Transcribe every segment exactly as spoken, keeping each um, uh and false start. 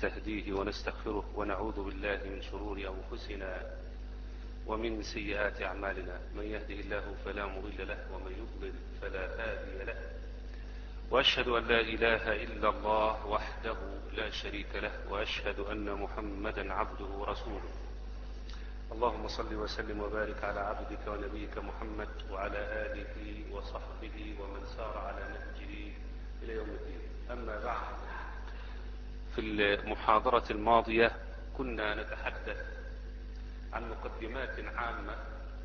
ونستهديه ونستغفره ونعوذ بالله من شرور أنفسنا ومن سيئات أعمالنا. من يهده الله فلا مضل له ومن يضلل فلا هادي له، وأشهد أن لا إله إلا الله وحده لا شريك له، وأشهد أن محمدا عبده ورسوله. اللهم صل وسلم وبارك على عبدك ونبيك محمد وعلى آله وصحبه ومن سار على نهجه إلى يوم الدين. أما بعد، في المحاضرة الماضية كنا نتحدث عن مقدمات عامة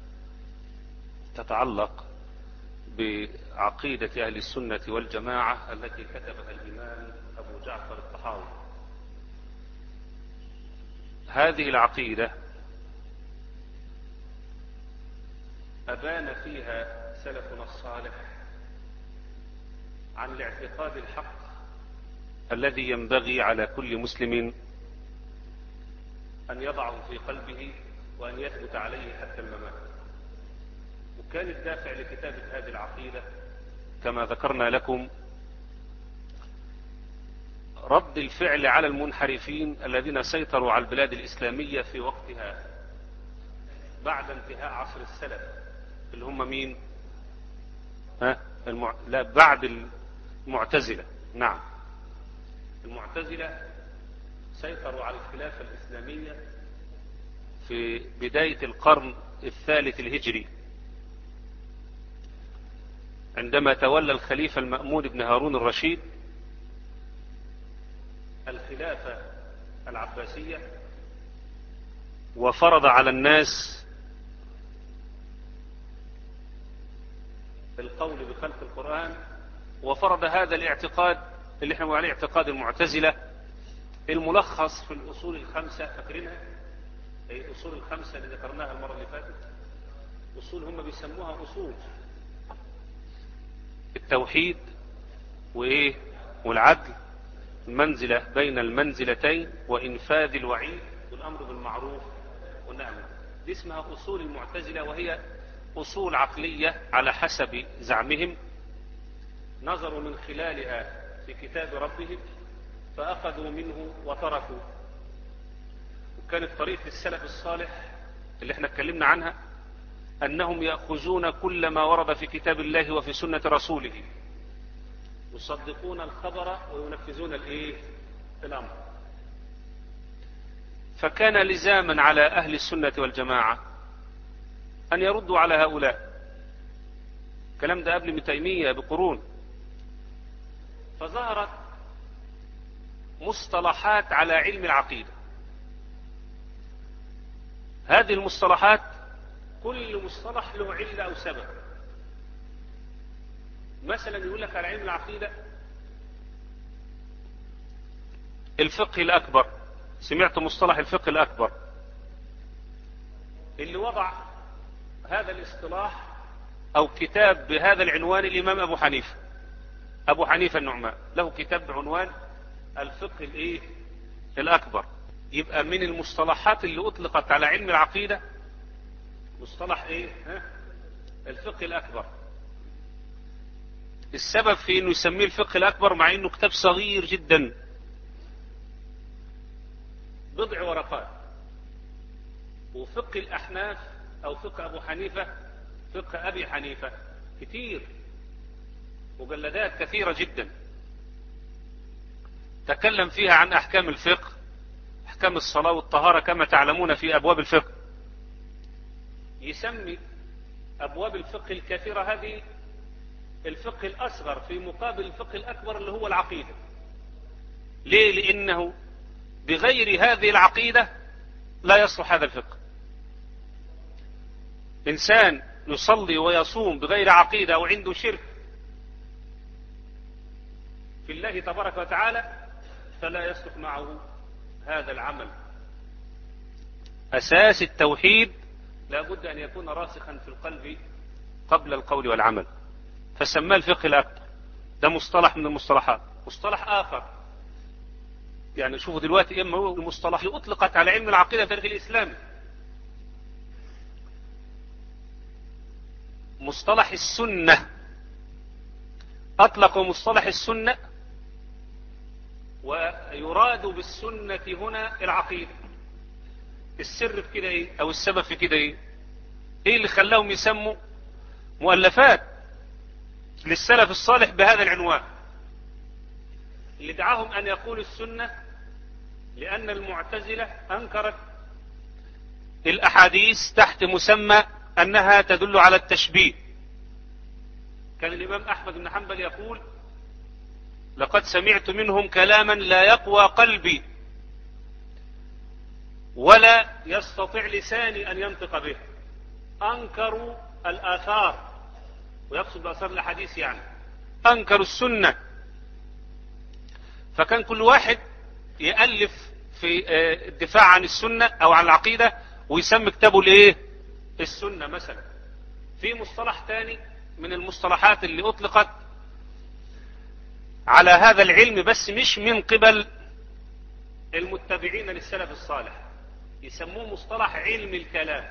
تتعلق بعقيدة أهل السنة والجماعة التي كتبها الإمام أبو جعفر الطحاوي. هذه العقيدة أبان فيها سلفنا الصالح عن الاعتقاد الحق الذي ينبغي على كل مسلم أن يضعه في قلبه وأن يثبت عليه حتى الممات. وكان الدافع لكتابة هذه العقيدة كما ذكرنا لكم رد الفعل على المنحرفين الذين سيطروا على البلاد الإسلامية في وقتها بعد انتهاء عصر السلف، اللي هم مين؟ ها؟ المع... لا بعد المعتزلة. نعم، المعتزلة سيطروا على الخلافة الإسلامية في بداية القرن الثالث الهجري، عندما تولى الخليفة المأمون بن هارون الرشيد الخلافة العباسية وفرض على الناس القول بخلق القرآن، وفرض هذا الاعتقاد اللي احنا بنقول عليه اعتقاد المعتزلة الملخص في الأصول الخمسة. فاكرينها؟ أي الأصول الخمسة اللي ذكرناها المرة اللي فاتت. أصول هم بيسموها أصول التوحيد وإيه والعدل، المنزلة بين المنزلتين، وإنفاذ الوعيد، والأمر بالمعروف والنهي. دي اسمها أصول المعتزلة، وهي أصول عقلية على حسب زعمهم، نظروا من خلالها في كتاب ربهم فأخذوا منه وتركوا. وكانت طريقة السلف الصالح اللي احنا اتكلمنا عنها أنهم يأخذون كل ما ورد في كتاب الله وفي سنة رسوله، يصدقون الخبر وينفذون الايه الأمر. فكان لزاما على أهل السنة والجماعة أن يردوا على هؤلاء. الكلام ده قبل ابن تيمية بقرون. فظهرت مصطلحات على علم العقيدة. هذه المصطلحات كل مصطلح له علة أو سبب. مثلا يقول لك على علم العقيدة الفقه الأكبر. سمعت مصطلح الفقه الأكبر؟ اللي وضع هذا الاصطلاح أو كتاب بهذا العنوان الإمام أبو حنيفة أبو حنيفة النعمان، له كتاب بعنوان الفقه الإيه الأكبر. يبقى من المصطلحات اللي أطلقت على علم العقيدة مصطلح إيه؟ ها؟ الفقه الأكبر. السبب في إنه يسميه الفقه الأكبر مع إنه كتاب صغير جدا، بضع ورقات. وفقه الأحناف أو فقه أبو حنيفة، فقه أبي حنيفة كتير، مجلدات كثيرة جدا تكلم فيها عن أحكام الفقه، أحكام الصلاة والطهارة كما تعلمون في أبواب الفقه. يسمي أبواب الفقه الكثيرة هذه الفقه الأصغر في مقابل الفقه الأكبر اللي هو العقيدة. ليه؟ لأنه بغير هذه العقيدة لا يصلح هذا الفقه. إنسان يصلي ويصوم بغير عقيدة أو عنده شرك في الله تبارك وتعالى فلا يصلح معه هذا العمل. أساس التوحيد لا بد أن يكون راسخا في القلب قبل القول والعمل، فسماه الفقه الأكبر. ده مصطلح من المصطلحات. مصطلح آخر يعني شوفوا دلوقتي إما هو المصطلح اللي أطلقت على علم العقيدة في التاريخ الإسلامي، مصطلح السنة. أطلقوا مصطلح السنة ويراد بالسنة هنا العقيدة. السر في كده ايه، او السبب في كده ايه؟ ايه اللي خلاهم يسموا مؤلفات للسلف الصالح بهذا العنوان؟ اللي دعاهم ان يقولوا السنة لان المعتزلة انكرت الاحاديث تحت مسمى انها تدل على التشبيه. كان الامام احمد بن حنبل يقول: لقد سمعت منهم كلاما لا يقوى قلبي ولا يستطيع لساني ان ينطق به. انكروا الاثار، ويقصد باثار الاحاديث يعني انكروا السنة. فكان كل واحد يألف في الدفاع عن السنة او عن العقيدة ويسمي كتابه الايه؟ السنة مثلا. في مصطلح تاني من المصطلحات اللي اطلقت على هذا العلم بس مش من قبل المتبعين للسلف الصالح، يسموه مصطلح علم الكلام.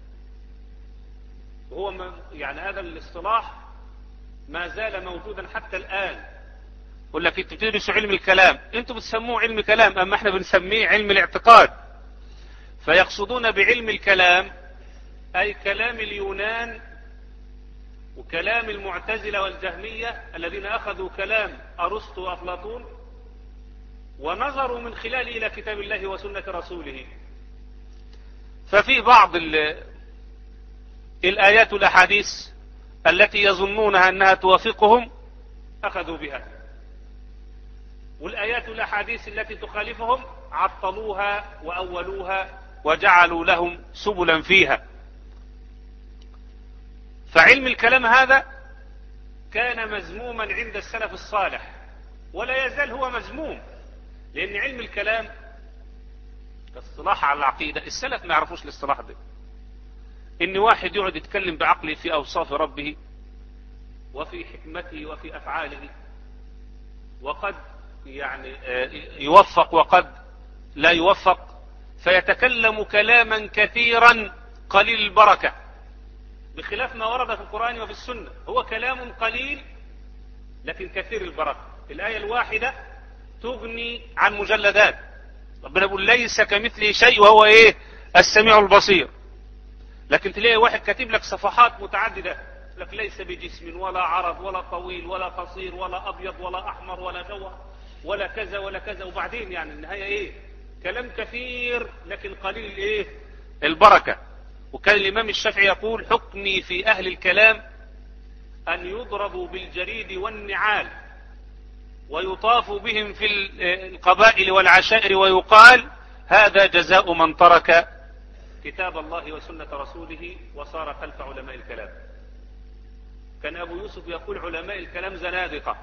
وهو ما يعني هذا الاصطلاح ما زال موجودا حتى الآن. يقول لك انتوا بتدرسوا علم الكلام، انتوا بتسموه علم كلام، اما احنا بنسميه علم الاعتقاد. فيقصدون بعلم الكلام اي كلام اليونان وكلام المعتزلة والجهمية الذين اخذوا كلام ارسطو وافلاطون ونظروا من خلاله الى كتاب الله وسنة رسوله. ففي بعض الآيات والأحاديث التي يظنونها أنها توافقهم أخذوا بها، والآيات والأحاديث التي تخالفهم عطلوها وأولوها وجعلوا لهم سبلا فيها. فعلم الكلام هذا كان مذموما عند السلف الصالح ولا يزال هو مذموم، لأن علم الكلام كاصطلاح على العقيدة السلف ما يعرفوش الاصطلاح ده. ان واحد يقعد يتكلم بعقله في اوصاف ربه وفي حكمته وفي افعاله، وقد يعني يوفق وقد لا يوفق، فيتكلم كلاما كثيرا قليل البركة، بخلاف ما ورد في القرآن وفي السنة. هو كلام قليل لكن كثير البركة. الآية الواحدة تغني عن مجلدات. ربنا يقول: ليس كمثله شيء وهو ايه؟ السميع البصير. لكن تلاقي واحد كاتب لك صفحات متعددة، لك ليس بجسم ولا عرض ولا طويل ولا قصير ولا أبيض ولا أحمر ولا جوهر ولا كذا ولا كذا، وبعدين يعني النهاية إيه؟ كلام كثير لكن قليل إيه؟ البركة. وكان الإمام الشافعي يقول: حكمي في أهل الكلام أن يضربوا بالجريد والنعال ويطاف بهم في القبائل والعشائر ويقال: هذا جزاء من ترك كتاب الله وسنة رسوله وصار خلف علماء الكلام. كان أبو يوسف يقول: علماء الكلام زنادقة.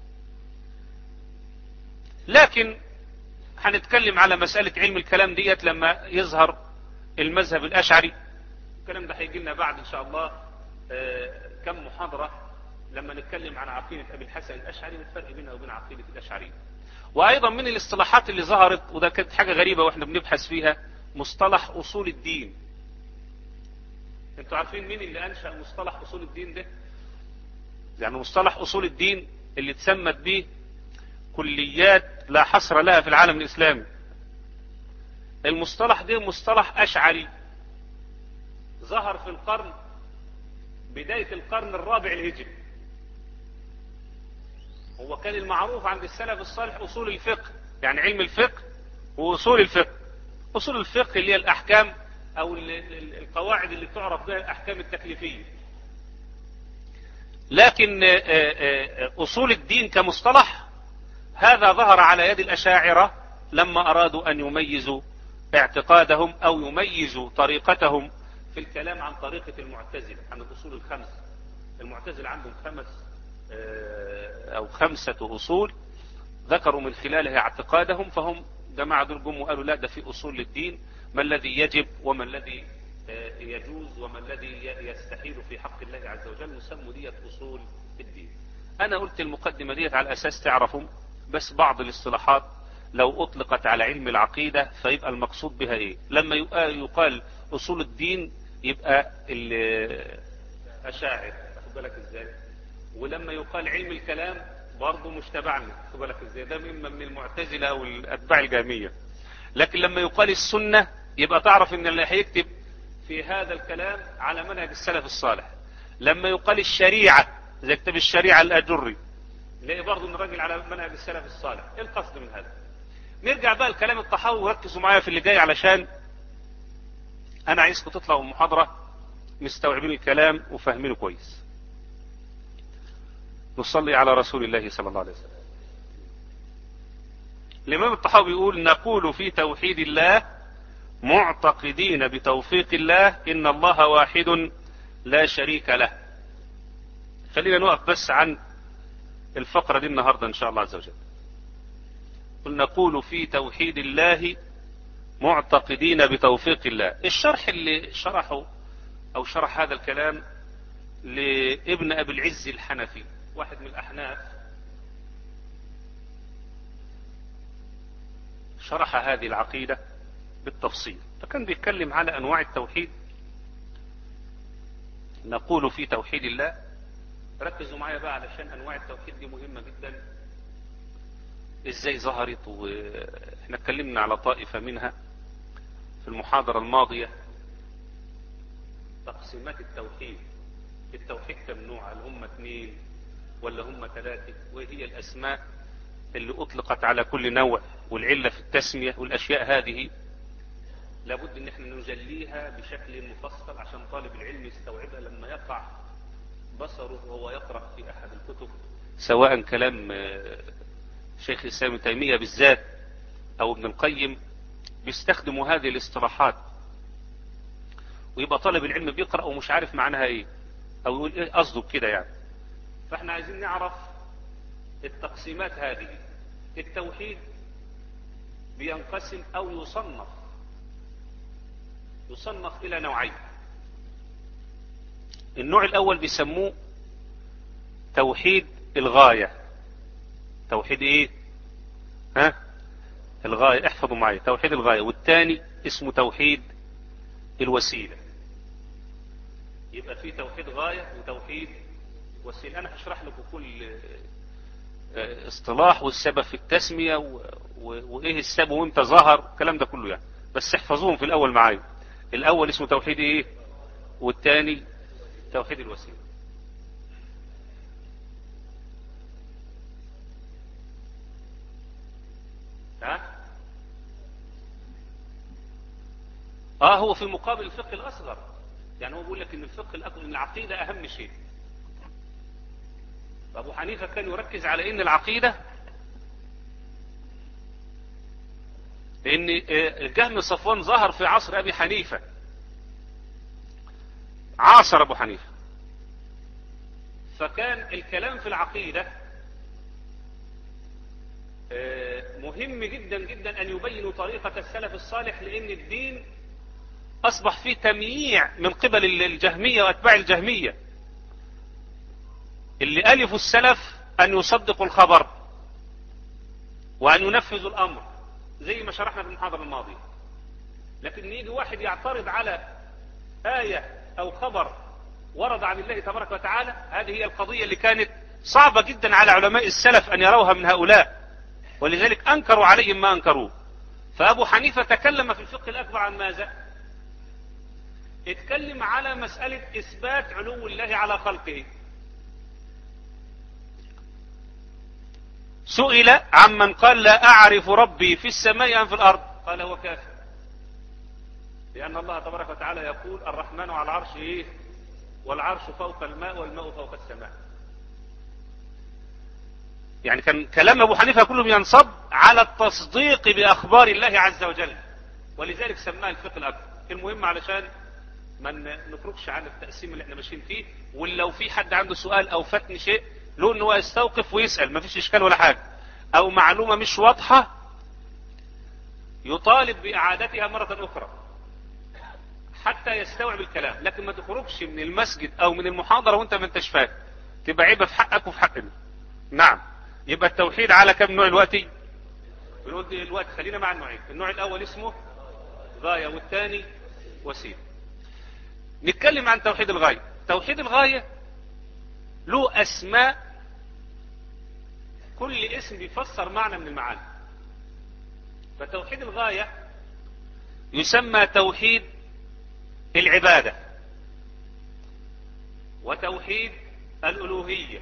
لكن هنتكلم على مسألة علم الكلام ديت لما يظهر المذهب الأشعري. الكلام ده هيجي لنا بعد إن شاء الله كم محاضرة لما نتكلم عن عقيدة أبي الحسن الأشعري والفرق بينها وبين عقيدة الأشعري. وأيضا من الاصطلاحات اللي ظهرت، وده كانت حاجة غريبة وإحنا بنبحث فيها، مصطلح أصول الدين. انتوا عارفين مين اللي أنشأ مصطلح أصول الدين ده؟ يعني مصطلح أصول الدين اللي تسمت به كليات لا حصر لها في العالم الإسلامي. المصطلح ده مصطلح أشعري ظهر في القرن بداية القرن الرابع الهجري. هو كان المعروف عند السلف الصالح أصول الفقه، يعني علم الفقه وأصول الفقه. أصول الفقه اللي هي الأحكام أو القواعد اللي تعرف بها الأحكام التكليفية. لكن أصول الدين كمصطلح هذا ظهر على يد الأشاعرة لما أرادوا أن يميزوا اعتقادهم أو يميزوا طريقتهم في الكلام عن طريقة المعتزلة، عن الأصول الخمس. المعتزلة عندهم خمس أو خمسة أصول ذكروا من خلالها اعتقادهم، فهم جماعة دول جم وقالوا: لا، ده في أصول للدين، ما الذي يجب وما الذي يجوز وما الذي يستحيل في حق الله عز وجل، نسموا ديت أصول الدين. أنا قلت المقدمة ديت على أساس تعرفوا بس بعض الاصطلاحات لو أطلقت على علم العقيدة فيبقى المقصود بها إيه. لما يقال أصول الدين يبقى الأشاعر، أخذ بالك إزاي؟ ولما يقال علم الكلام برضه مش تبعنا، خد بالك ازاي، ده اما من المعتزله او الاتباع الجهميه. لكن لما يقال السنه يبقى تعرف ان اللي هيكتب في هذا الكلام على منهج السلف الصالح. لما يقال الشريعه زي كتاب الشريعه الاجري، نلاقي برضه ان الراجل على منهج السلف الصالح. ايه القصد من هذا؟ نرجع بقى لكلام الطحاوي وركزوا معايا في اللي جاي، علشان انا عايزكم تطلعوا من المحاضره مستوعبين الكلام وفاهمينه كويس. نصلي على رسول الله صلى الله عليه وسلم. الإمام الطحاوي بيقول: نقول في توحيد الله معتقدين بتوفيق الله إن الله واحد لا شريك له. خلينا نقف بس عن الفقرة دي النهاردة إن شاء الله عز وجل. نقول في توحيد الله معتقدين بتوفيق الله. الشرح اللي شرحه أو شرح هذا الكلام لابن أبي العز الحنفي، واحد من الأحناف، شرح هذه العقيدة بالتفصيل، فكان بيتكلم على أنواع التوحيد. نقول في توحيد الله، ركزوا معايا بقى علشان أنواع التوحيد دي مهمة جدا، إزاي ظهرت، وإحنا اتكلمنا على طائفة منها في المحاضرة الماضية. تقسيمات التوحيد، التوحيد كم نوع؟ هل هم اثنين ولا هم ثلاثة؟ وهي الأسماء اللي أطلقت على كل نوع، والعلة في التسمية، والأشياء هذه لابد ان احنا نجليها بشكل مفصل عشان طالب العلم يستوعبها لما يقع بصره وهو يقرأ في أحد الكتب، سواء كلام شيخ الإسلام ابن تيمية بالذات أو ابن القيم، بيستخدموا هذه الاصطلاحات، ويبقى طالب العلم بيقرأ ومش عارف معناها ايه، او يقول ايه قصده كده يعني. فاحنا عايزين نعرف التقسيمات هذه. التوحيد بينقسم او يصنف يصنف الى نوعين. النوع الاول بيسموه توحيد الغاية. توحيد ايه؟ ها؟ الغاية، احفظوا معي، توحيد الغاية. والثاني اسمه توحيد الوسيلة. يبقى في توحيد غاية وتوحيد وسيلة. انا هشرح لكم كل اصطلاح والسبب في التسمية وايه السبب وامتى ظهر، الكلام ده كله يعني، بس احفظوهم في الاول معايا. الاول اسمه توحيد ايه، والثاني توحيد الوسيلة. ها؟ اه هو في مقابل الفقه الاصغر، يعني هو بيقول لك ان الفقه الاكبر، ان العقيدة اهم شيء. ابو حنيفة كان يركز على ان العقيدة، لان الجهم صفوان ظهر في عصر ابي حنيفة، عاصر ابو حنيفة، فكان الكلام في العقيدة مهم جدا جدا ان يبينوا طريقة السلف الصالح، لان الدين اصبح فيه تمييع من قبل الجهمية واتباع الجهمية، اللي ألفوا السلف أن يصدقوا الخبر وأن ينفذوا الأمر زي ما شرحنا في المحاضرة الماضية. لكن يجي واحد يعترض على آية أو خبر ورد عن الله تبارك وتعالى، هذه هي القضية اللي كانت صعبة جدا على علماء السلف أن يروها من هؤلاء، ولذلك أنكروا عليهم ما أنكروا. فأبو حنيفة تكلم في الفقه الأكبر عن ماذا؟ اتكلم على مسألة إثبات علو الله على خلقه. سئل عمن قال لا أعرف ربي في السماء أم في الأرض، قال هو كافر، لأن الله تبارك وتعالى يقول الرحمن على العرش إيه؟ والعرش فوق الماء والماء فوق السماء. يعني كان كلام أبو حنيفة كله ينصب على التصديق بأخبار الله عز وجل، ولذلك سماه الفقه الأكبر. المهم علشان ما نخرجش عن التقسيم اللي احنا ماشيين فيه، ولو في حد عنده سؤال أو فاتني شيء له ان هو يستوقف ويسأل، ما فيش اشكال ولا حاجة، او معلومة مش واضحة يطالب باعادتها مرة اخرى حتى يستوعب الكلام. لكن ما تخرجش من المسجد او من المحاضرة وانت ما انتش فاهم، تبقى عيبة في حقك وفي حقنا. نعم. يبقى التوحيد على كم نوع دلوقتي؟ بنقول دلوقتي خلينا مع النوعين. النوع الاول اسمه غاية والثاني وسيلة. نتكلم عن توحيد الغاية. توحيد الغاية له أسماء كل اسم بيفسر معنى من المعاني. فتوحيد الغاية يسمى توحيد العبادة، وتوحيد الألوهية،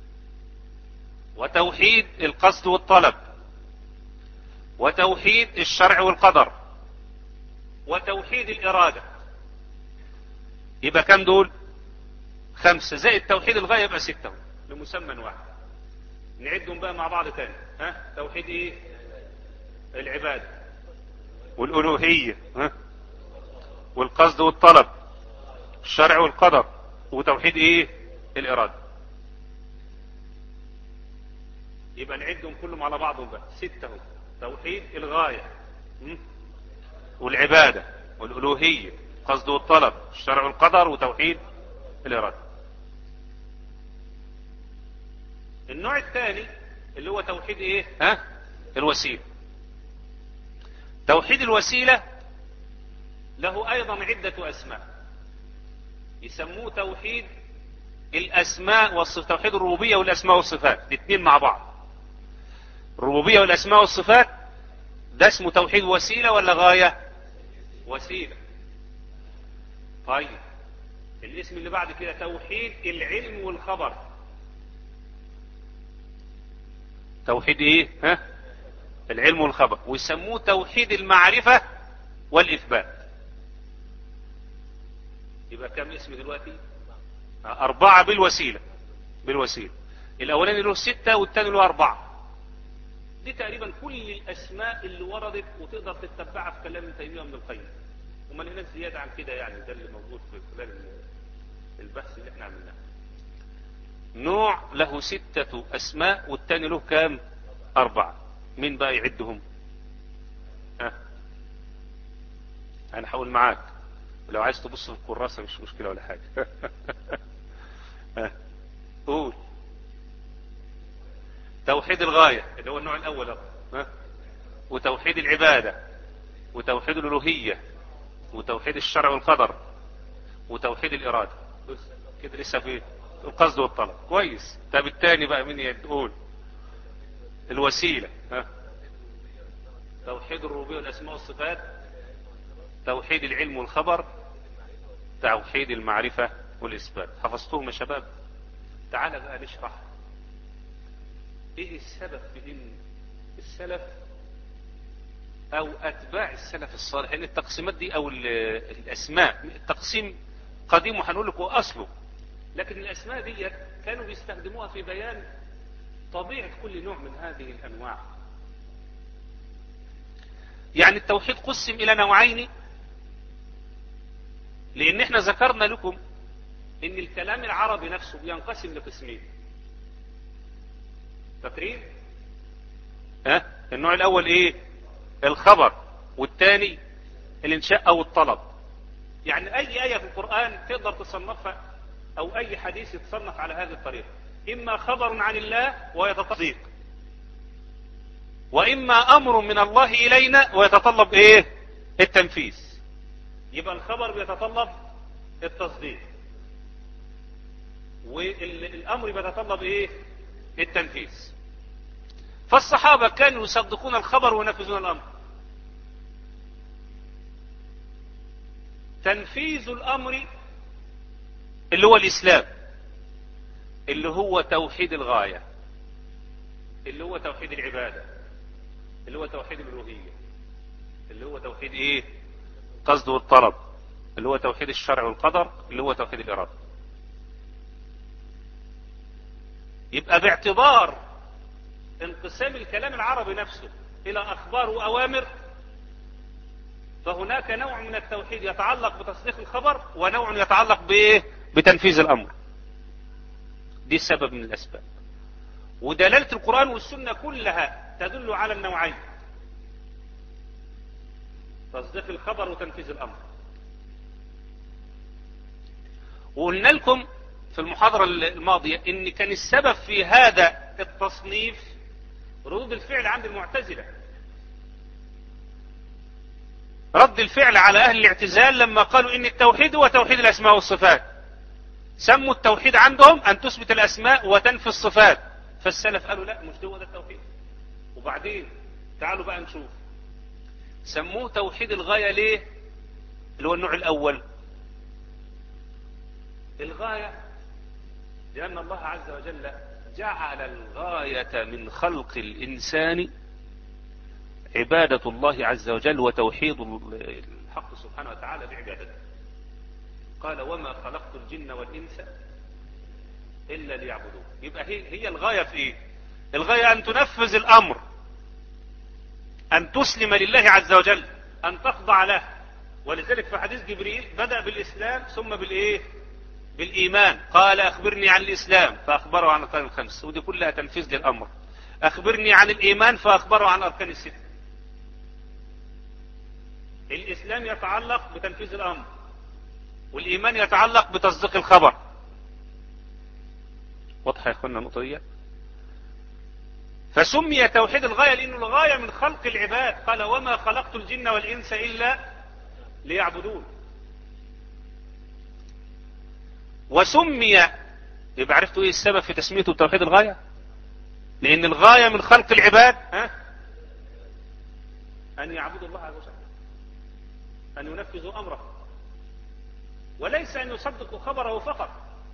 وتوحيد القصد والطلب، وتوحيد الشرع والقدر، وتوحيد الإرادة. يبقى كم دول؟ خمسة، زائد توحيد الغاية يبقى ستة لمسمى واحد. نعدهم بقى مع بعض تاني. ها؟ توحيد ايه؟ العبادة والألوهية، ها؟ والقصد والطلب، الشرع والقدر، وتوحيد ايه؟ الإرادة. يبقى نعدهم كلهم على بعضهم بقى ستة هم. توحيد الغاية والعبادة والألوهية، القصد والطلب، الشرع والقدر، وتوحيد الإرادة. النوع الثاني اللي هو توحيد ايه؟ ها؟ الوسيلة. توحيد الوسيلة له ايضا عدة اسماء، يسموه توحيد الاسماء والصفات، توحيد الربوبية والاسماء والصفات، الاثنين مع بعض. الربوبية والاسماء والصفات ده اسمه توحيد وسيلة ولا غاية؟ وسيلة. طيب الاسم اللي بعد كده توحيد العلم والخبر. توحيد ايه؟ ها؟ العلم والخبر، ويسموه توحيد المعرفة والإثبات. يبقى كم اسم دلوقتي؟ أربعة بالوسيلة. بالوسيلة الأولاني له ستة والثاني له أربعة. دي تقريبا كل الأسماء اللي وردت وتقدر تتبعها في كلام ابن تيمية وابن القيم، وما لناش زيادة عن كده يعني. ده اللي موجود في خلال البحث اللي احنا عملناه. نوع له ستة أسماء والثاني له كام؟ أربعة. مين بقى يعدهم؟ ها؟ أنا هحاول معاك، ولو عايز تبص في الكراسة مش مشكلة ولا حاجة. ها؟ قول. توحيد الغاية اللي هو النوع الأول، ها؟ وتوحيد العبادة، وتوحيد الألوهية، وتوحيد الشرع والقدر، وتوحيد الإرادة. كده لسه في القصد والطلب. كويس. طب الثاني بقى مين يقول؟ الوسيلة، ها؟ توحيد الربوبية والأسماء والصفات، توحيد العلم والخبر، توحيد المعرفة والإثبات. حفظتهم يا شباب؟ تعال بقى نشرح ايه السبب في ان السلف او اتباع السلف الصالح، ان التقسيمات دي او الاسماء التقسيم قديم وهنقول لكم اصله، لكن الاسماء دي كانوا بيستخدموها في بيان طبيعة كل نوع من هذه الانواع. يعني التوحيد قسم الى نوعين، لان احنا ذكرنا لكم ان الكلام العربي نفسه بينقسم لقسمين. فاكرين؟ ها؟ النوع الاول ايه؟ الخبر، والثاني الانشاء او الطلب. يعني اي ايه في القرآن تقدر تصنفها او اي حديث يتصنف على هذه الطريقة، اما خبر عن الله ويتصديق، واما امر من الله الينا ويتطلب ايه؟ التنفيذ. يبقى الخبر بيتطلب التصديق، والامر بيتطلب ايه؟ التنفيذ. فالصحابة كانوا يصدقون الخبر وينفذون الامر. تنفيذ الامر اللي هو الاسلام، اللي هو توحيد الغاية، اللي هو توحيد العبادة، اللي هو توحيد الألوهية، اللي هو توحيد ايه؟ قصد والطلب، اللي هو توحيد الشرع والقدر، اللي هو توحيد الإرادة. يبقى باعتبار انقسام الكلام العربي نفسه الى اخبار واوامر، فهناك نوع من التوحيد يتعلق بتصديق الخبر، ونوع يتعلق بايه؟ بتنفيذ الامر. دي سبب من الاسباب، ودلالة القرآن والسنة كلها تدل على النوعين: تصديق الخبر وتنفيذ الامر. وقلنا لكم في المحاضرة الماضية ان كان السبب في هذا التصنيف ردود الفعل عند المعتزلة، رد الفعل على اهل الاعتزال لما قالوا ان التوحيد هو توحيد الاسماء والصفات. سموا التوحيد عندهم ان تثبت الاسماء وتنفي الصفات، فالسلف قالوا لا مش هو ده التوحيد. وبعدين تعالوا بقى نشوف سموه توحيد الغاية ليه، اللي هو النوع الأول. الغاية لأن الله عز وجل جعل الغاية من خلق الإنسان عبادة الله عز وجل وتوحيد الحق سبحانه وتعالى بعبادته. قال وما خلقت الجن والإنس إلا ليعبدون. يبقى هي, هي الغاية في إيه؟ الغاية أن تنفذ الأمر، أن تسلم لله عز وجل، أن تخضع له. ولذلك في حديث جبريل بدأ بالإسلام ثم بالإيه؟ بالإيمان. قال أخبرني عن الإسلام فأخبره عن أركان الخمس، ودي كلها تنفيذ للأمر. أخبرني عن الإيمان فأخبره عن أركان الست. الإسلام يتعلق بتنفيذ الأمر، والإيمان يتعلق بتصديق الخبر. واضحة يا أخوانا النقطة دي؟ فسمي توحيد الغاية لأنه الغاية من خلق العباد. قال وما خلقت الجن والإنس إلا ليعبدون. وسمي، يبقى عرفتوا ايه السبب في تسميته توحيد الغاية؟ لأن الغاية من خلق العباد ها أن يعبدوا الله عز وجل، أن ينفذوا أمره، وليس أن يصدقوا خبره فقط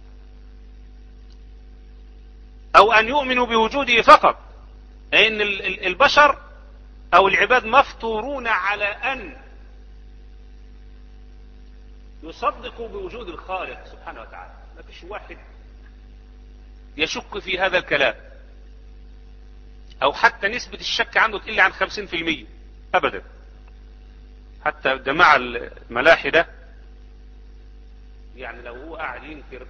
أو أن يؤمنوا بوجوده فقط. لأن البشر أو العباد مفطورون على أن يصدقوا بوجود الخالق سبحانه وتعالى. ما فيش واحد يشك في هذا الكلام، أو حتى نسبة الشك عنده تقل عن خمسين في المية أبدا. حتى جماعة الملاحدة يعني لو هو قاعد ينكر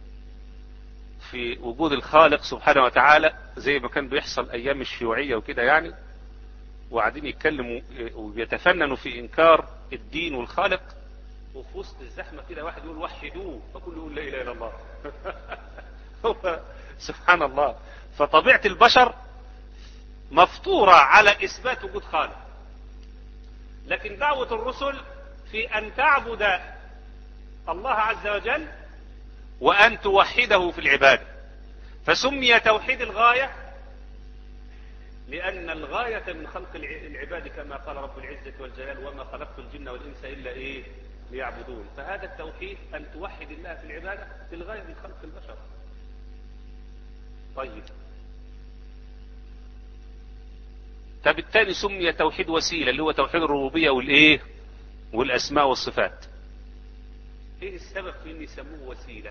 في وجود الخالق سبحانه وتعالى زي ما كان بيحصل أيام الشيوعية وكده يعني، وقاعدين يتكلموا ويتفننوا في إنكار الدين والخالق، وفي وسط الزحمة كده واحد يقول وحدوه فكله يقول لا إله إلا الله. هو سبحان الله. فطبيعة البشر مفطورة على إثبات وجود خالق، لكن دعوة الرسل في أن تعبد الله عز وجل وأن توحده في العبادة. فسمي توحيد الغاية لأن الغاية من خلق العباد كما قال رب العزة والجلال وما خلقت الجن والإنس إلا إيه ليعبدون. فهذا التوحيد أن توحد الله في العبادة في الغاية من خلق البشر. طيب فبالتالي سمي توحيد وسيلة اللي هو توحيد الربوبية والإيه والأسماء والصفات. إيه السبب في أن يسموه وسيلة؟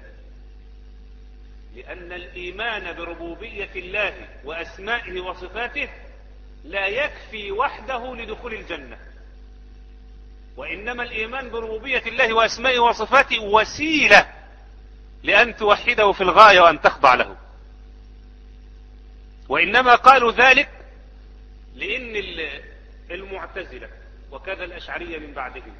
لأن الإيمان بربوبية الله وأسمائه وصفاته لا يكفي وحده لدخول الجنة، وإنما الإيمان بربوبية الله وأسمائه وصفاته وسيلة لأن توحده في الغاية وأن تخضع له. وإنما قالوا ذلك لأن المعتزلة وكذا الأشعرية من بعدهم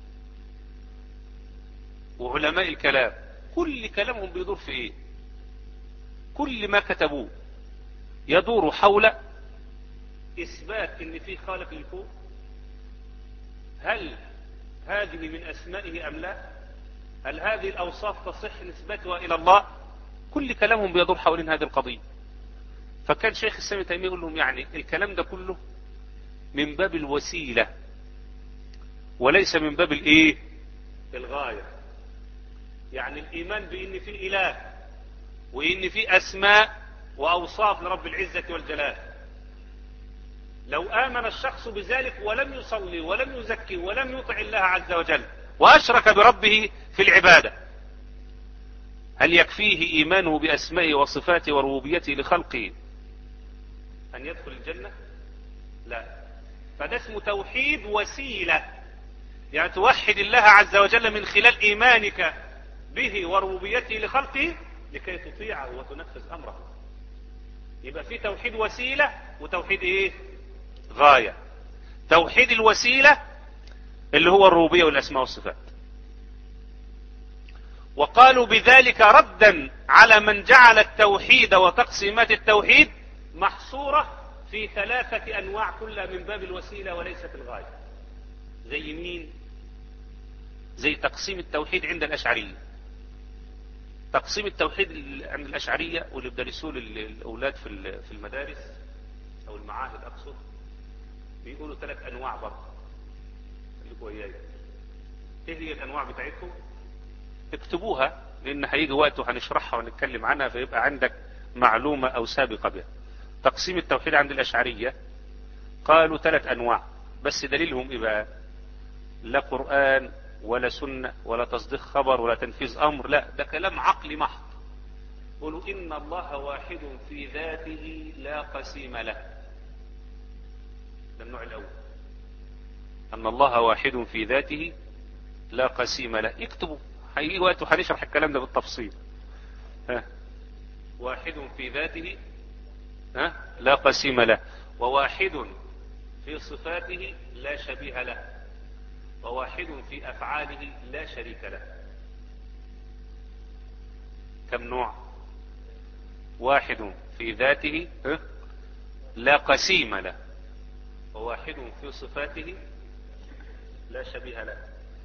وعلماء الكلام كل كلامهم بيدور في إيه؟ كل ما كتبوه يدور حول إثبات إن في خالق للكون. هل هذه من أسمائه أم لا؟ هل هذه الأوصاف تصح نسبتها إلى الله؟ كل كلامهم بيدور حول هذه القضية. فكان شيخ الإسلام ابن تيمية يقول لهم يعني الكلام ده كله من باب الوسيلة وليس من باب الإيه؟ الغاية. يعني الإيمان بإن في إله وإن في أسماء وأوصاف لرب العزة والجلال، لو آمن الشخص بذلك ولم يصلي ولم يزكي ولم يطع الله عز وجل وأشرك بربه في العبادة، هل يكفيه إيمانه بأسمائه وصفاته وربوبيته لخلقه أن يدخل الجنة؟ لا. فده اسمه توحيد وسيلة، يعني توحد الله عز وجل من خلال إيمانك به وربوبيته لخلقه لكي تطيعه وتنفذ أمره. يبقى في توحيد وسيلة وتوحيد إيه؟ غاية. توحيد الوسيلة اللي هو الربوبية والأسماء والصفات. وقالوا بذلك ردا على من جعل التوحيد وتقسيمات التوحيد محصورة في ثلاثة أنواع كلها من باب الوسيلة وليست الغاية. زي مين؟ زي تقسيم التوحيد عند الأشعرية. تقسيم التوحيد عند الأشعرية واللي بدرسوه للأولاد في في المدارس أو المعاهد أقصد، بيقولوا ثلاث أنواع برضه. اللي وياي إيه هي الأنواع بتاعتهم؟ اكتبوها لأن هيجي وقت وهنشرحها ونتكلم عنها، فيبقى عندك معلومة أو سابقة بها. تقسيم التوحيد عند الأشعرية قالوا ثلاث أنواع، بس دليلهم إيه بقى؟ لا قرآن ولا سنة ولا تصديق خبر ولا تنفيذ أمر، لا ده كلام عقلي محض. قولوا إن الله واحد في ذاته لا قسيم له. ده النوع الأول، أن الله واحد في ذاته لا قسيم له. اكتبوا، هيجي وقت وهنشرح الكلام ده بالتفصيل. ها. واحد في ذاته ها لا قسيم له، وواحد في صفاته لا شبيه له، وواحد في أفعاله لا شريك له. كم نوع؟ واحد في ذاته لا قسيم له، وواحد في صفاته لا شبيه له،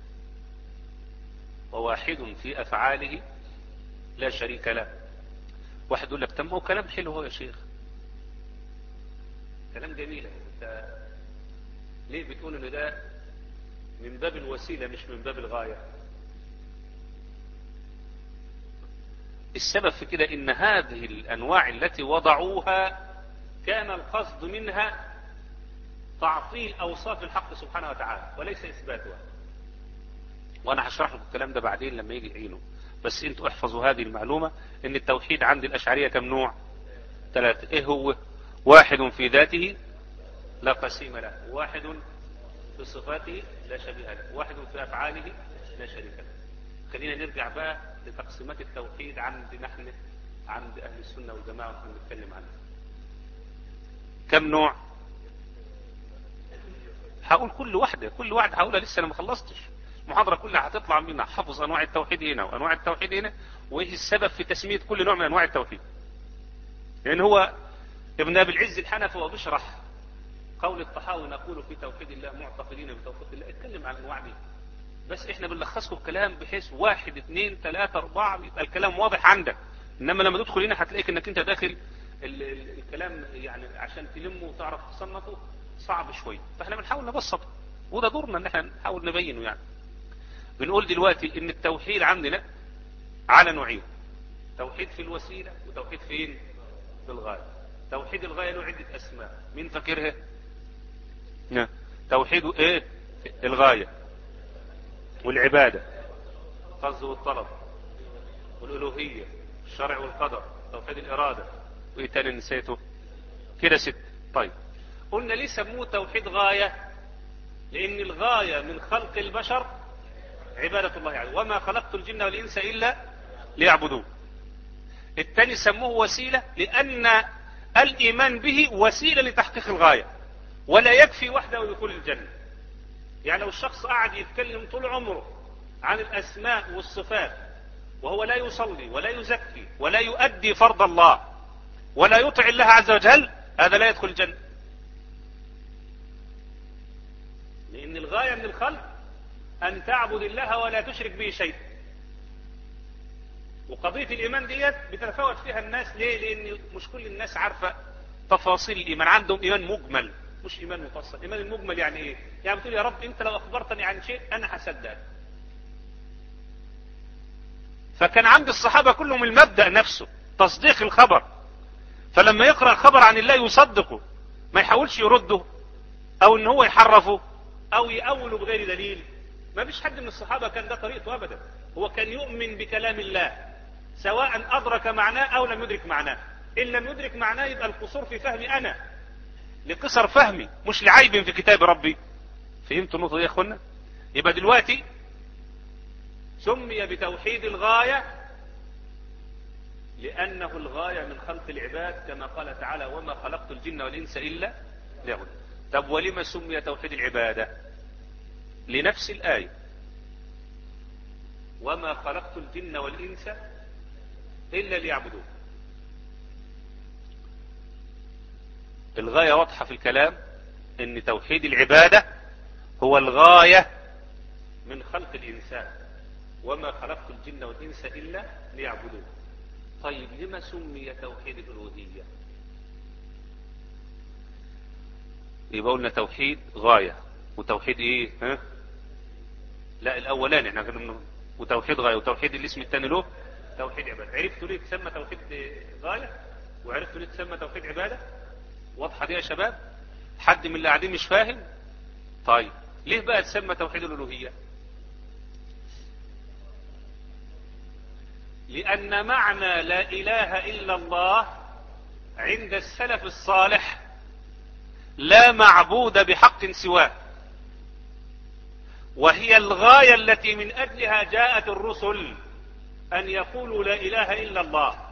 وواحد في أفعاله لا شريك له. واحد يقول لك تم هو كلام حلو هو يا شيخ، كلام جميل، انت ليه بتقول ان ده من باب الوسيلة مش من باب الغاية؟ السبب في كده ان هذه الانواع التي وضعوها كان القصد منها تعطيل اوصاف الحق سبحانه وتعالى وليس اثباتها. وانا هشرح لكم الكلام ده بعدين لما يجي عينه، بس انتوا احفظوا هذه المعلومة ان التوحيد عند الاشعرية كم نوع؟ ثلاثة. ايه هو؟ واحد في ذاته لا قسيم له، واحد في صفاته لا شبيه له، واحد في افعاله لا شريك له. خلينا نرجع بقى لتقسيمات التوحيد عند نحن عند اهل السنة والجماعة ونحن نتكلم عنها. كم نوع؟ هقول كل واحدة كل واحدة هقولها، لسه انا ما خلصتش المحاضرة كلها، هتطلع منها حفظ انواع التوحيد هنا وانواع التوحيد هنا، وايه السبب في تسمية كل نوع من انواع التوحيد. لان يعني هو ابن ابي العز الحنفي وهو بيشرح قول الطحاوي نقول في توحيد الله معتقدين بتوحيد الله، اتكلم عن الانواع دي، بس احنا بنلخصه الكلام بحيث واحد اثنين ثلاثة اربعة يبقى الكلام واضح عندك. انما لما تدخل هنا هتلاقيك انك انت داخل ال ال الكلام يعني عشان تلمه وتعرف تصنفه صعب شوية، فاحنا بنحاول نبسط، وده دورنا ان احنا نحاول نبينه. يعني بنقول دلوقتي ان التوحيد عندنا على نوعين، توحيد في الوسيلة وتوحيد فين؟ في الغاية. توحيد الغاية له عدة اسماء، مين فاكرها؟ توحيد ايه؟ الغاية والعبادة، القصد والطلب والالوهية، الشرع والقدر، توحيد الارادة، وايه تاني نسيته كده؟ ست. طيب قلنا ليه سموه توحيد غاية؟ لان الغاية من خلق البشر عبادة الله يعني، وما خلقت الجن والانس الا ليعبدون. الثاني سموه وسيلة لان الايمان به وسيلة لتحقيق الغاية، ولا يكفي وحده ودخول الجنة. يعني لو الشخص قاعد يتكلم طول عمره عن الاسماء والصفات وهو لا يصلي ولا يزكي ولا يؤدي فرض الله ولا يطع الله عز وجل، هذا لا يدخل الجنة. لان الغاية من الخلق ان تعبد الله ولا تشرك به شيء. وقضية الايمان ديت بتتفاوت فيها الناس. ليه؟ لان مش كل الناس عارفة تفاصيل الايمان، عندهم ايمان مجمل مش ايمان مفصل. الايمان المجمل يعني ايه؟ يعني بتقول يا رب انت لو اخبرتني عن شيء انا هصدقك. فكان عند الصحابة كلهم المبدأ نفسه تصديق الخبر، فلما يقرأ خبر عن الله يصدقه، ما يحاولش يرده او ان هو يحرفه او يأوله بغير دليل. ما فيش حد من الصحابة كان ده طريقته ابدا، هو كان يؤمن بكلام الله سواء ادرك معناه او لم يدرك معناه. ان لم يدرك معناه يبقى القصور في فهمي انا، لقصر فهمي مش لعيب في كتاب ربي. فهمتوا النقطة دي يا اخوانا؟ يبقى دلوقتي سمي بتوحيد الغاية لأنه الغاية من خلق العباد، كما قال تعالى وما خلقت الجن والإنس إلا ليعبدون. طب ولما سمي توحيد العبادة؟ لنفس الآية وما خلقت الجن والإنس إلا ليعبدون. الغاية واضحة في الكلام ان توحيد العبادة هو الغاية من خلق الإنسان، وما خلقت الجن والإنس إلا ليعبدون. طيب لما سمي توحيد الألوهية؟ يبقى قلنا توحيد غاية وتوحيد ايه؟ ها؟ لا الاولاني احنا كنا، وتوحيد غاية وتوحيد الاسم الثاني له توحيد عبادة. عرفتوا ليه تسمى توحيد غاية وعرفتوا ليه تسمى توحيد عبادة؟ واضحة دي يا شباب؟ حد من اللي قاعدين مش فاهم؟ طيب ليه بقى تسمى توحيد الألوهية؟ لأن معنى لا إله إلا الله عند السلف الصالح لا معبود بحق سواه، وهي الغاية التي من أجلها جاءت الرسل أن يقولوا لا إله إلا الله.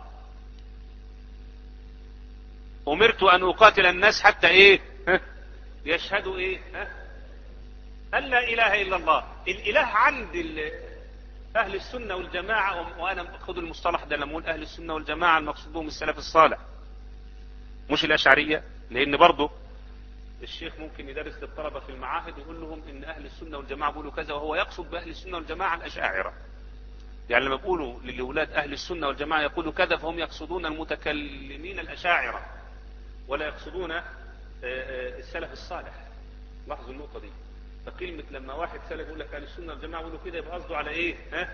أمرت أن أقاتل الناس حتى إيه؟ يشهدوا إيه؟ أن لا إله إلا الله. الإله عند أهل السنة والجماعة، وأنا أخذ المصطلح ده لما أقول أهل السنة والجماعة المقصود بهم السلف الصالح مش الأشعرية، لأن برضه الشيخ ممكن يدرس للطلبة في المعاهد ويقول لهم إن أهل السنة والجماعة بيقولوا كذا، وهو يقصد بأهل السنة والجماعة الأشاعرة. يعني لما بيقولوا للأولاد أهل السنة والجماعة يقولوا كذا فهم يقصدون المتكلمين الأشاعرة ولا يقصدون السلف الصالح. لاحظوا النقطة دي. فكلمة لما واحد سلف يقول لك أهل السنة والجماعة يقولوا كده يبقى قصده على إيه؟ ها؟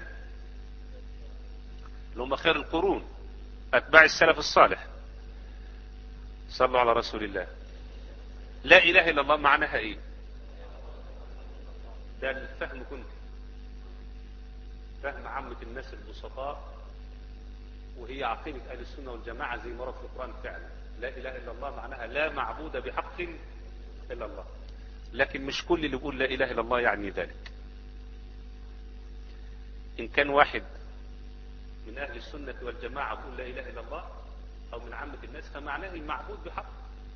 اللي هم خير القرون أتباع السلف الصالح. صلوا على رسول الله. لا إله إلا الله معناها إيه؟ ده الفهم كنت فهم عامة الناس البسطاء، وهي عقيدة أهل السنة والجماعة زي ما ورد في القرآن فعلا. لا إله إلا الله معناها لا معبود بحق إلا الله. لكن مش كل اللي يقول لا إله إلا الله يعني ذلك. إن كان واحد من أهل السنة والجماعة يقول لا إله إلا الله أو من عامة الناس فمعناه المعبود بحق.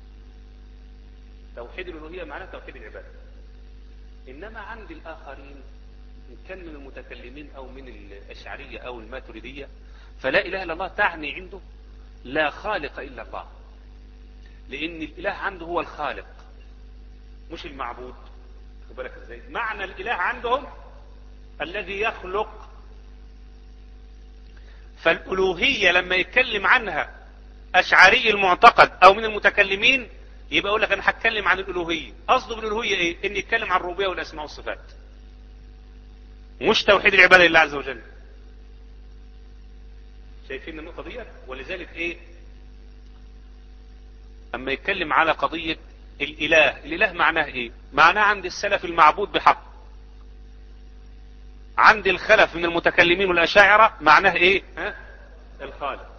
توحيد الألوهية معناه توحيد العبادة. إنما عند الآخرين إن كان من المتكلمين أو من الأشعرية أو الماتريدية فلا إله إلا الله تعني عنده لا خالق إلا الله، لأن الإله عنده هو الخالق مش المعبود. خد بالك ازاي؟ معنى الإله عندهم الذي يخلق. فالألوهية لما يتكلم عنها أشعري المعتقد أو من المتكلمين يبقى أقول لك أنا هتكلم عن الألوهية. قصده بالألوهية إيه؟ إن يتكلم عن الربوبية والأسماء والصفات، مش توحيد العبادة لله عز وجل. شايفين النقطة دي؟ ولذلك إيه؟ أما يتكلم على قضية الإله، الإله معناه إيه؟ معناه عند السلف المعبود بحق. عند الخلف من المتكلمين والأشاعرة معناه إيه؟ ها؟ الخالق.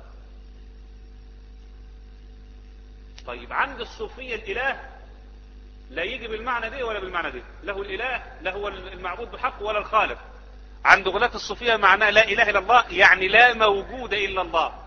طيب عند الصوفية الإله لا يجي بالمعنى ده ولا بالمعنى ده، له الإله لا هو المعبود بحق ولا الخالق. عند غلاة الصوفية معناه لا إله إلا الله يعني لا موجود إلا الله.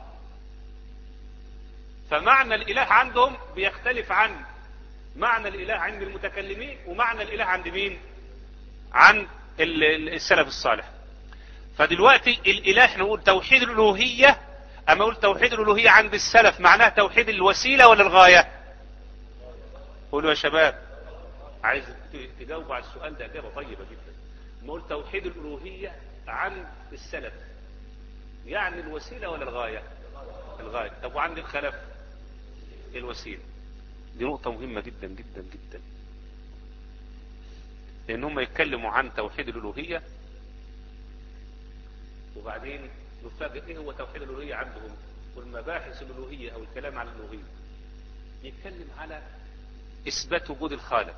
فمعنى الإله عندهم بيختلف عن معنى الإله عند المتكلمين ومعنى الإله عند مين؟ عن السلف الصالح. فدلوقتي الإله احنا نقول توحيد الألوهية، أما أقول توحيد الألوهية عند السلف معناه توحيد الوسيلة ولا الغاية؟ قولوا يا شباب، عايز تجاوبوا على السؤال ده إجابة طيبة جدا. نقول توحيد الألوهية عند السلف يعني الوسيلة ولا الغاية؟ الغاية. طب وعند الخلف؟ الوسيلة. دي نقطة مهمة جدا جدا جدا، لأن هم يتكلموا عن توحيد الألوهية وبعدين نفاجئ ايه هو توحيد الألوهية عندهم. والمباحث الألوهية أو الكلام عن الألوهية يتكلم على إثبات وجود الخالق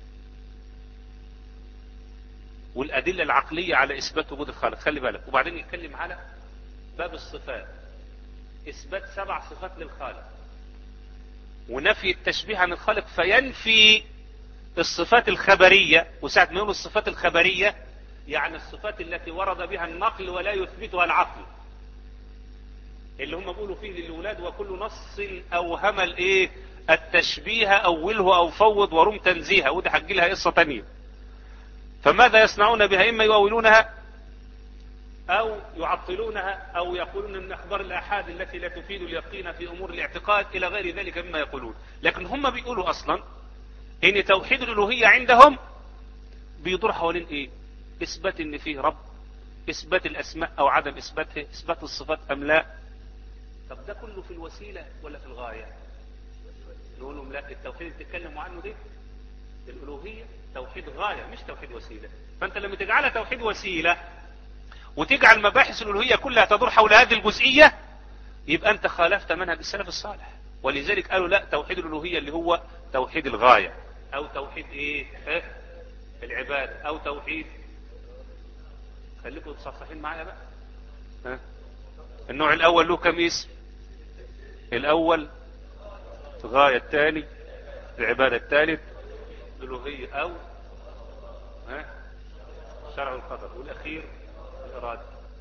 والأدلة العقلية على إثبات وجود الخالق، خلي بالك. وبعدين يتكلم على باب الصفات، إثبات سبع صفات للخالق ونفي التشبيه عن الخالق، فينفي الصفات الخبرية. وساعة ما يقول الصفات الخبرية يعني الصفات التي ورد بها النقل ولا يثبتها العقل، اللي هم بيقولوا فيه للأولاد وكل نص أوهم الايه التشبيه أوله أو فوض ورم تنزيها، ودي حق لها قصة تانية. فماذا يصنعون بها؟ إما يؤولونها أو يعطلونها أو يقولون من أخبار الآحاد التي لا تفيد اليقين في أمور الاعتقاد إلى غير ذلك مما يقولون. لكن هم بيقولوا أصلا إن توحيد الألوهية عندهم بيدور حوالين إيه؟ إثبات إن فيه رب اثبات الاسماء او عدم اثباتها، اثبات الصفات ام لا. طب ده كله في الوسيلة ولا في الغاية؟ نقول لهم لا، التوحيد اللي بتتكلموا عنه ده الالوهية توحيد غاية مش توحيد وسيلة. فانت لما تجعلها توحيد وسيلة وتجعل مباحث الالوهية كلها تدور حول هذه الجزئية، يبقى انت خالفت منهج السلف الصالح. ولذلك قالوا لا، توحيد الالوهية اللي هو توحيد الغاية، او توحيد ايه اه؟ العبادة، او توحيد. خليكم تصحصحين معايا بقى. ها؟ النوع الاول له كم اسم؟ الاول غاية، الثاني العبادة، الثالث الالوهية او ها شرع القدر، والاخير الارادة.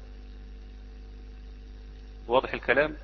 واضح الكلام؟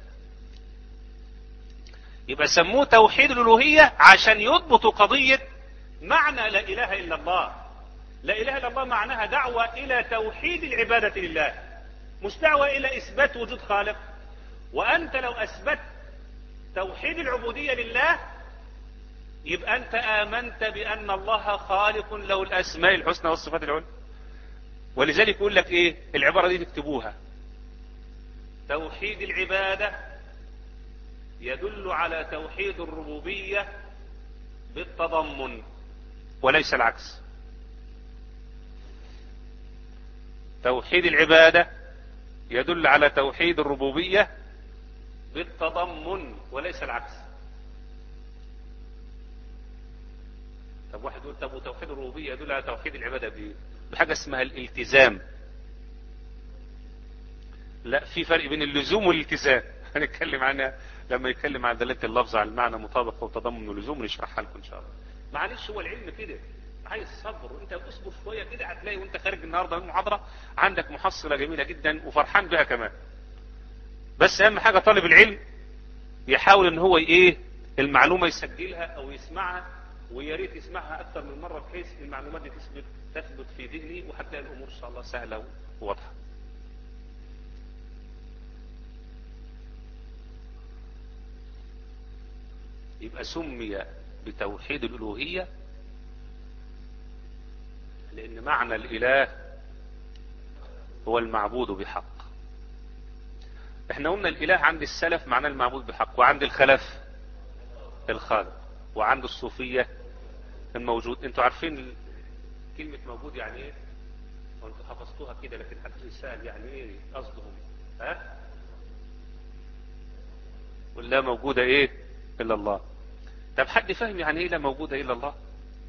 يبقى سموه توحيد الالوهية عشان يضبطوا قضية معنى لا اله الا الله. لا اله الا الله معناها دعوة الى توحيد العبادة لله، مش دعوة الى اثبات وجود خالق. وانت لو اثبت توحيد العبودية لله يبقى انت امنت بان الله خالق له الاسماء الحسنى والصفات العلى. ولذلك يقول لك ايه العبارة دي تكتبوها: توحيد العبادة يدل على توحيد الربوبية بالتضمن وليس العكس. توحيد العبادة يدل على توحيد الربوبية بالتضمن وليس العكس. طب واحد يقول طب وتوحيد الربوبية يدل على توحيد العبادة بحاجة اسمها الالتزام. لا، في فرق بين اللزوم والالتزام، هنتكلم عنها لما يتكلم عن دلالة اللفظ على المعنى مطابقة وتضمن ولزوم، ونشرحها لكم ان شاء الله. معلش هو العلم كده عايز صبر، انت اصبر شوية كده هتلاقي وانت خارج النهاردة من المحاضرة عندك محصلة جميلة جدا وفرحان بها كمان. بس اهم حاجة طالب العلم يحاول ان هو ايه المعلومة يسجلها او يسمعها، ويا ريت يسمعها اكثر من مرة بحيث المعلومات دي تثبت تثبت في ذهني، وهتلاقي الامور ان شاء الله سهلة وواضحة. يبقى سمي بتوحيد الالوهية لان معنى الاله هو المعبود بحق. احنا قلنا الاله عند السلف معناه المعبود بحق، وعند الخلف الخالق، وعند الصوفية الموجود. انتوا عارفين كلمة موجود يعني ايه؟ وانتوا حفظتوها كده لكن حد يسأل يعني ايه قصدهم؟ ها؟ ولا موجودة ايه الا الله. طب حد فاهم يعني ايه لا موجودة الا الله؟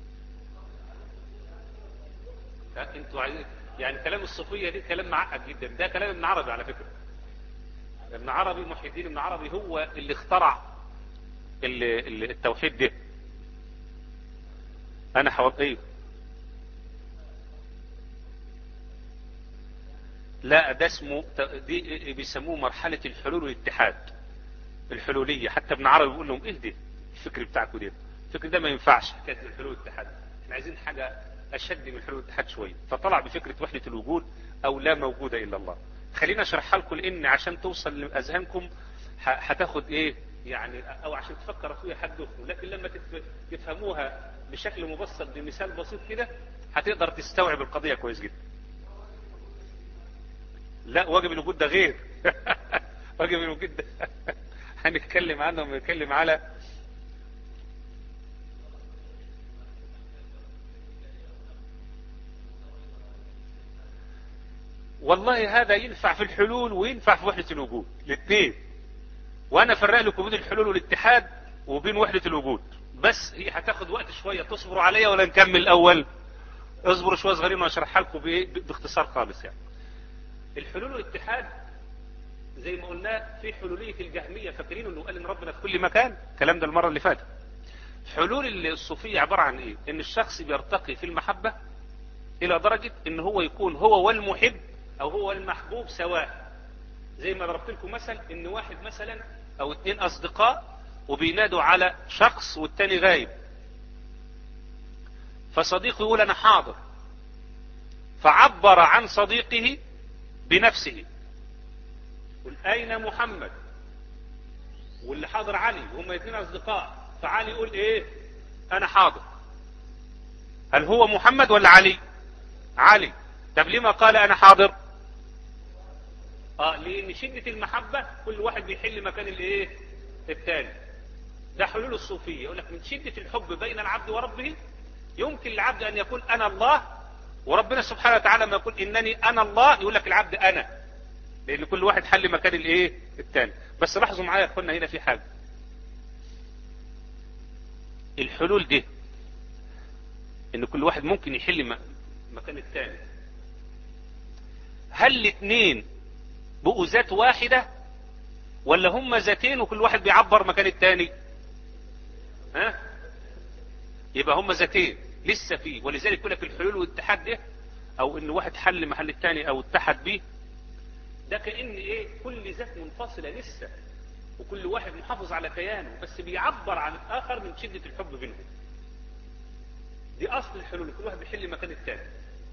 انتوا عايزين يعني كلام الصوفية دي كلام معقد جدا. ده كلام ابن عربي على فكرة. ابن عربي محي الدين ابن عربي هو اللي اخترع اللي التوحيد ده. انا حوض ايه؟ لا، ده اسمه دي بيسموه مرحلة الحلول والاتحاد، الحلولية. حتى ابن عربي بيقول لهم اهدي الفكر بتاعكم ده، الفكر ده ما ينفعش حكاية الحلول والاتحاد، احنا عايزين حاجة اشد من الحلول والاتحاد شوية. فطلع بفكرة وحدة الوجود او لا موجودة الا الله. خلينا اشرحها لكم لان عشان توصل لاذهانكم هتاخد ايه يعني، او عشان تفكروا فيها حدكم، لكن لما تفهموها بشكل مبسط بمثال بسيط كده هتقدر تستوعب القضية كويس جدا. لا، واجب الوجود ده غير واجب الوجود ده هنتكلم عنه ونتكلم على والله هذا ينفع في الحلول وينفع في وحدة الوجود الاثنين. وانا فرق لكم بين الحلول والاتحاد وبين وحدة الوجود، بس هي هتاخد وقت شوية. تصبروا عليا ولا نكمل الاول؟ اصبروا شوية صغيرين واشرحها لكم باختصار خالص. يعني الحلول والاتحاد زي ما قلنا في حلولية الجهمية، فاكرين انه قال ان ربنا في كل مكان، الكلام ده المرة اللي فاتت. حلول الصوفية عبارة عن ايه؟ ان الشخص بيرتقي في المحبة الى درجة ان هو يكون هو والمحب او هو والمحبوب سواء. زي ما ضربت لكم مثل ان واحد مثلا او اتنين اصدقاء وبينادوا على شخص والتاني غايب، فصديقه يقول انا حاضر، فعبر عن صديقه بنفسه، قل اين محمد، واللي حاضر علي، وهم اثنين اصدقاء، فعلي يقول ايه انا حاضر. هل هو محمد ولا علي؟ علي. طب لما قال انا حاضر؟ اه لان شدة المحبة كل واحد بيحل مكان الايه التاني. ده حلول الصوفية، يقول لك من شدة الحب بين العبد وربه يمكن للعبد ان يقول انا الله، وربنا سبحانه وتعالى ما يقول انني انا الله يقول لك العبد انا، لان كل واحد حل مكان الايه التاني. بس لاحظوا معايا يا اخوانا هنا في حاجة، الحلول دي ان كل واحد ممكن يحل مكان التاني، هل الاثنين بقوا ذات واحدة ولا هم ذاتين وكل واحد بيعبر مكان التاني؟ ها يبقى هم ذاتين لسه فيه. ولذلك يقول لك الحلول والاتحاد ده، او ان واحد حل محل التاني او اتحد بيه، ده كأن ايه كل ذات منفصلة لسه، وكل واحد محافظ على كيانه بس بيعبر عن الاخر من شدة الحب بينهم. دي اصل الحلول، كل واحد بيحل مكان التاني.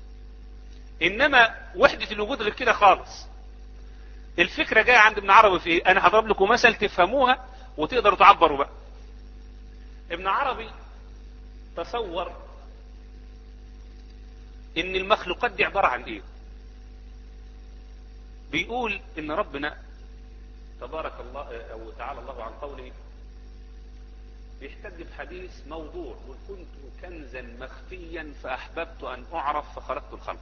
انما وحدة الوجود غير كده خالص. الفكرة جاية عند ابن عربي في ايه؟ انا هضرب لكم مثل تفهموها وتقدروا تعبروا بقى. ابن عربي تصور ان المخلوقات دي عبارة عن ايه؟ بيقول ان ربنا تبارك الله او تعالى الله عن قوله، بيحتج بحديث موضوع، وكنت كنزا مخفيا فاحببت ان اعرف فخلقت الخلق.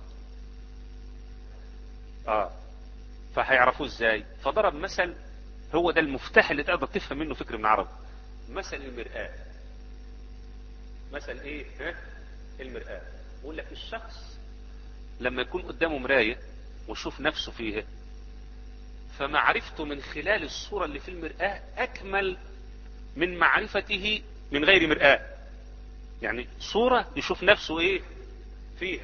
اه فهيعرفوه ازاي؟ فضرب مثل، هو ده المفتاح اللي تقدر تفهم منه فكر ابن عربي، مثل المرآة. مثل ايه؟ ها؟ المرآة. بيقول لك الشخص لما يكون قدامه مراية ويشوف نفسه فيها، فمعرفته من خلال الصورة اللي في المرآة اكمل من معرفته من غير مرآة. يعني صورة يشوف نفسه ايه فيها،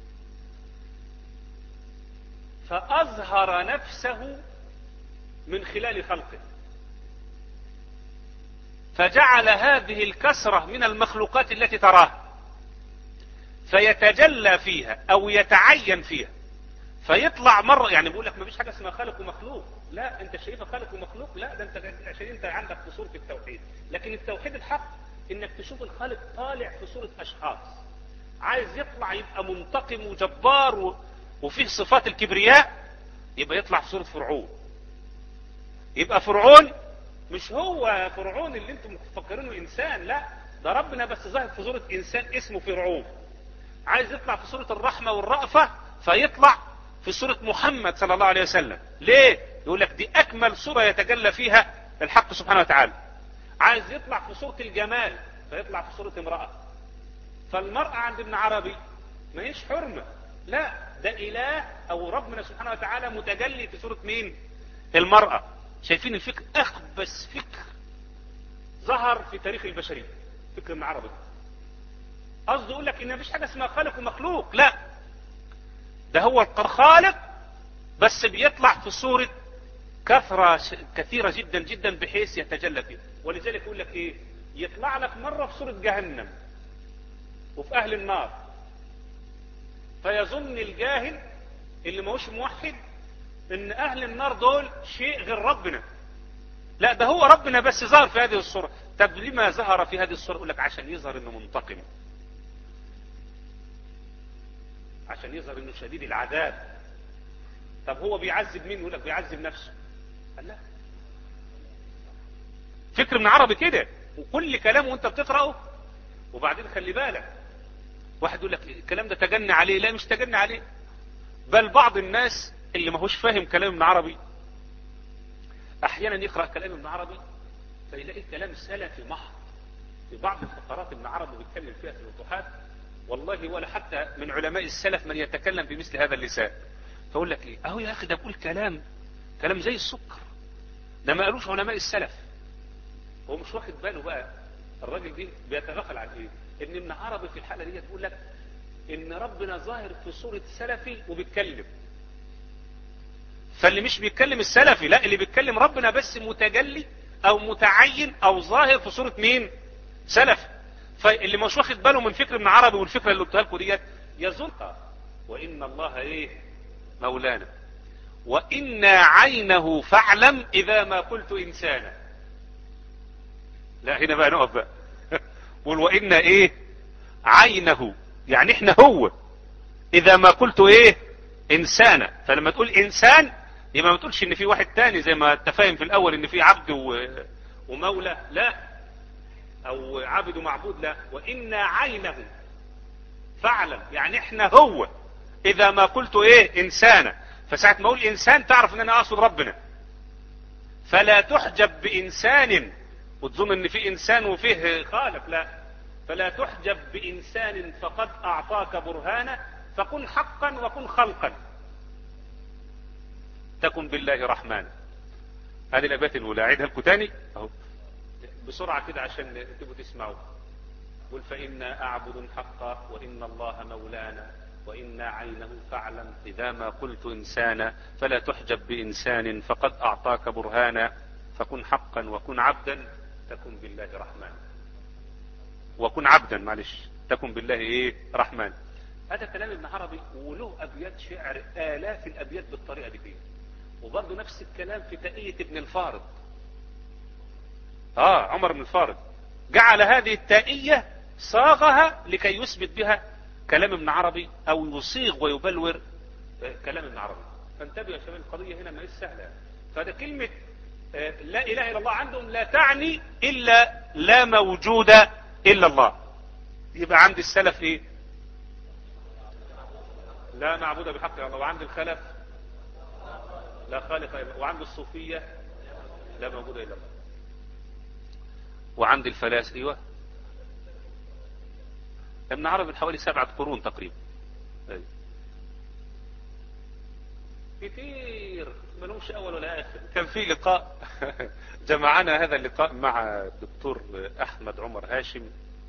فأظهر نفسه من خلال خلقه، فجعل هذه الكثرة من المخلوقات التي تراها فيتجلى فيها أو يتعين فيها، فيطلع مرة. يعني بيقول لك ما فيش حاجة اسمها خالق ومخلوق، لا انت شايفها خالق ومخلوق، لا ده انت عشان انت عندك في صورة التوحيد. لكن التوحيد الحق انك تشوف الخالق طالع في صورة اشخاص، عايز يطلع يبقى منتقم وجبار و... وفيه صفات الكبرياء، يبقى يطلع في صورة فرعون. يبقى فرعون مش هو فرعون اللي انتم مفكرينه انسان، لا ده ربنا بس ظاهر في صورة انسان اسمه فرعون. عايز يطلع في صورة الرحمة والرأفة، فيطلع في صورة محمد صلى الله عليه وسلم. ليه؟ يقول لك دي اكمل صورة يتجلى فيها الحق سبحانه وتعالى. عايز يطلع في صورة الجمال، فيطلع في صورة امرأة. فالمرأة عند ابن عربي ما هيش حرمة، لا ده اله او ربنا سبحانه وتعالى متجلي في صورة مين؟ المرأة. شايفين الفكر؟ اخبث فكر ظهر في تاريخ البشرية فكر ابن عربي. قصده يقول لك ان مفيش حاجة اسمها خالق ومخلوق، لا ده هو الخالق بس بيطلع في صورة كثرة كثيرة جدا جدا بحيث يتجلى فيها. ولذلك يقول لك ايه؟ يطلع لك مرة في صورة جهنم وفي اهل النار، فيظن الجاهل اللي ماهوش موحد ان اهل النار دول شيء غير ربنا، لا ده هو ربنا بس ظهر في هذه الصورة. طب لما ظهر في هذه الصورة؟ يقول لك عشان يظهر انه منتقم، عشان يظهر انه شديد العذاب. طب هو بيعذب مين؟ يقول لك بيعذب نفسه. قال لا، فكر ابن عربي كده، وكل كلامه وانت بتقرأه. وبعدين خلي بالك، واحد يقول لك الكلام ده تجنى عليه، لا مش تجنى عليه، بل بعض الناس اللي ما هوش فاهم كلام ابن عربي احيانا يقرأ كلام ابن عربي فيلاقي الكلام سلفي محض. في بعض الفقرات ابن عربي بيتكلم فيها في الوضوحات والله ولا حتى من علماء السلف من يتكلم بمثل هذا اللسان. فأقول لك ايه اهو يا اخي ده بقول كلام كلام زي السكر، ده ما قالوش علماء السلف. هو مش واخد باله بقى الراجل دي بيتغفل عن ايه؟ ان ابن عربي في الحالة دي تقول لك ان ربنا ظاهر في صورة سلفي وبيتكلم، فاللي مش بيتكلم السلفي، لا اللي بيتكلم ربنا بس متجلي او متعين او ظاهر في صورة مين؟ سلفي. فاللي مش واخد باله من فكر ابن عربي والفكرة اللي قلتها لكم ديت يظن وان الله ايه مولانا وإنا عينه فاعلم إذا ما قلت إنسانا. لا هنا بقى نقف بقى قول وإنا إيه عينه، يعني إحنا هو إذا ما قلت إيه إنسانا. فلما تقول إنسان يبقى ما تقولش ان في واحد تاني زي ما انت فاهم في الاول ان في عبد و... ومولى، لا، او عبد ومعبود، لا، وإنا عينه فاعلم، يعني احنا هو. اذا ما قلت ايه انسانا، فساعة ما اقول انسان تعرف ان انا اقصد ربنا. فلا تحجب بانسان وتظن ان في انسان وفيه خالق، لا. فلا تحجب بانسان فقد اعطاك برهانا، فكن حقا وكن خلقا، تكن بالله رحمن. هذه الابيات الاولى اعيدها لكم تاني اهو بسرعة كده عشان تبقوا تسمعوا. قل فإنا أعبد حقا وإن الله مولانا وإنا عينه فاعلم، إذا ما قلت إنسانا فلا تحجب بإنسان فقد أعطاك برهانا، فكن حقا وكن عبدا تكن بالله رحمن. وكن عبدا، معلش، تكن بالله إيه رحمن. هذا كلام ابن عربي، وله أبيات شعر آلاف الأبيات بالطريقة دي فيه. وبرضه نفس الكلام في تأية ابن الفارض. آه عمر بن الفارض جعل هذه التائية صاغها لكي يثبت بها كلام ابن عربي او يصيغ ويبلور كلام ابن عربي. فانتبهوا يا شباب، القضية هنا ما هي سهلة. فده كلمة لا اله الا الله عندهم لا تعني الا لا موجود الا الله. يبقى عند السلف ايه؟ لا معبود بحق الا الله. وعند الخلف لا خالق الا الله. وعند الصوفية لا موجود الا الله. وعند الفلاسفة ايوه ابن عربي من حوالي سبعة قرون تقريبا. أيوة. كتير ما لهمش اول ولا اخر. كان في لقاء جمعنا هذا اللقاء مع الدكتور احمد عمر هاشم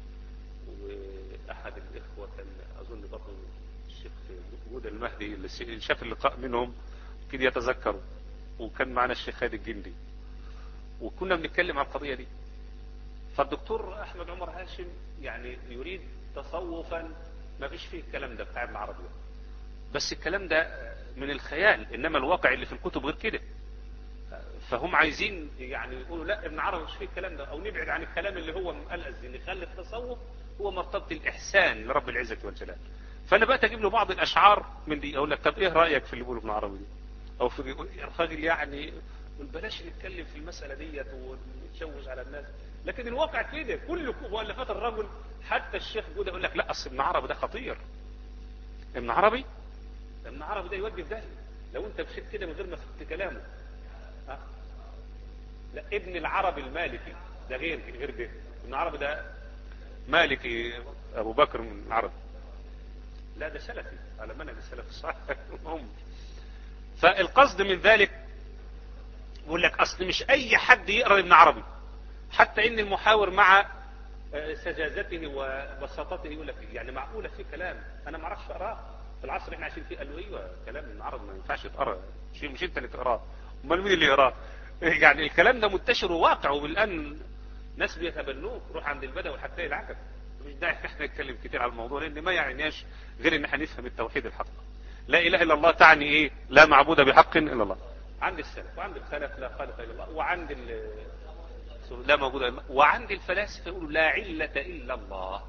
واحد الاخوة كان اظن برضه الشيخ جود المهدي اللي شاف اللقاء منهم كده يتذكروا، وكان معنا الشيخ خالد الجندي، وكنا بنتكلم عن القضية دي. فالدكتور احمد عمر هاشم يعني يريد تصوفا ما فيش فيه الكلام ده بتاع ابن عربي، بس الكلام ده من الخيال، انما الواقع اللي في الكتب غير كده. فهم عايزين يعني يقولوا لا ابن عربي مش فيه الكلام ده، او نبعد عن الكلام اللي هو مقلز، نخلي التصوف هو مرتبط الاحسان لرب العزة والجلال. فانا بقى اجيب له بعض الاشعار من دي، اقول لك طب ايه رايك في اللي بيقوله ابن عربي دي؟ او في الراجل يعني بلاش نتكلم في المساله ديت ونتشوش على الناس. لكن الواقع كده، كل مؤلفات الرجل حتى الشيخ جودة يقول لك لا اصل ابن عربي ده خطير. ابن عربي ابن عربي ده يودي في داهيه لو انت مشيت كده من غير ما فهمت كلامه. ها؟ لا ابن العربي المالكي ده غير غير ده. ابن عربي ده مالكي ابو بكر من العربي، لا ده سلفي على منهج السلف الصالح. هم فالقصد من ذلك يقول لك اصل مش اي حد يقرا ابن عربي، حتى ان المحاور مع سجازته وبساطته يقول لك يعني معقوله في كلام انا ما اعرفش اقراه في العصر اللي احنا عايشين فيه. قال له ايوه كلام ابن عربي ما ينفعش يتقرا، مش مش انت اللي تقراه، امال مين اللي يقراه؟ يعني الكلام ده منتشر وواقع، والان ناس بيتبنوه. روح عند البدوي حتى العجب. مش داعي احنا نتكلم كتير على الموضوع لان ما يعنيش غير ان احنا نفهم التوحيد الحق. لا اله الا الله تعني ايه؟ لا معبود بحق الا الله. عند السلف وعند الخلف لا خالق الا الله، وعند ال لا موجود الا الله، وعند الفلاسفه يقولوا لا علة الا الله.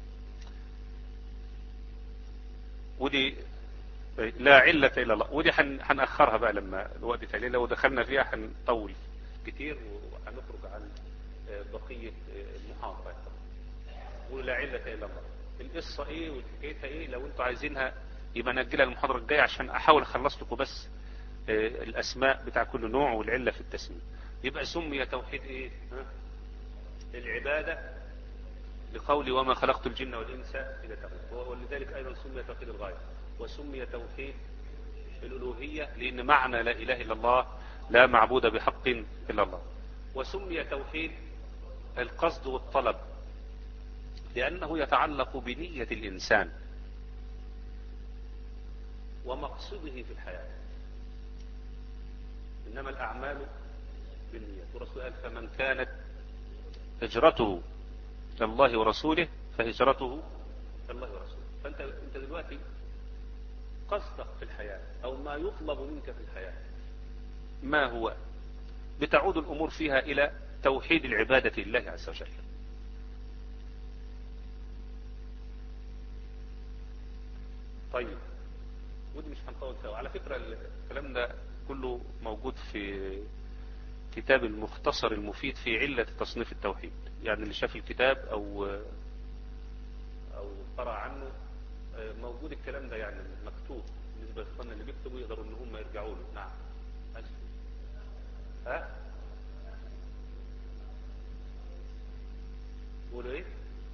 ودي لا علة الا الله، ودي هنأخرها بقى لما الوقت يتعلي. لو دخلنا فيها هنطول كتير وهنخرج عن بقية المحاضرة. ولا علة الا الله القصة ايه والحكايتها ايه، لو انتوا عايزينها يبقى نأجلها المحاضرة الجاية عشان احاول اخلص لكم بس الاسماء بتاع كل نوع والعلة في التسمية. يبقى سمي توحيد ايه؟ ها؟ العبادة لقول وما خلقت الجن والانس الا ليعبدون، ولذلك ايضا سمي توحيد الغاية، وسمي توحيد الالوهية لان معنى لا اله الا الله لا معبود بحق الا الله، وسمي توحيد القصد والطلب لانه يتعلق بنية الانسان ومقصده في الحياة، انما الاعمال بالنيات. والرسول قال فمن كانت هجرته لله ورسوله فهجرته لله ورسوله. فانت انت دلوقتي قصدك في الحياة او ما يطلب منك في الحياة ما هو؟ بتعود الامور فيها الى توحيد العبادة لله عز وجل. طيب ودي مش هنطول فيها. على فكرة الكلام ده كله موجود في كتاب المختصر المفيد في علة تصنيف التوحيد. يعني اللي شاف الكتاب او او قرأ عنه موجود الكلام ده، يعني مكتوب بالنسبة للاخوان اللي بيكتبوا يقدروا ان هم يرجعوا له. نعم. ها قولوا ايه؟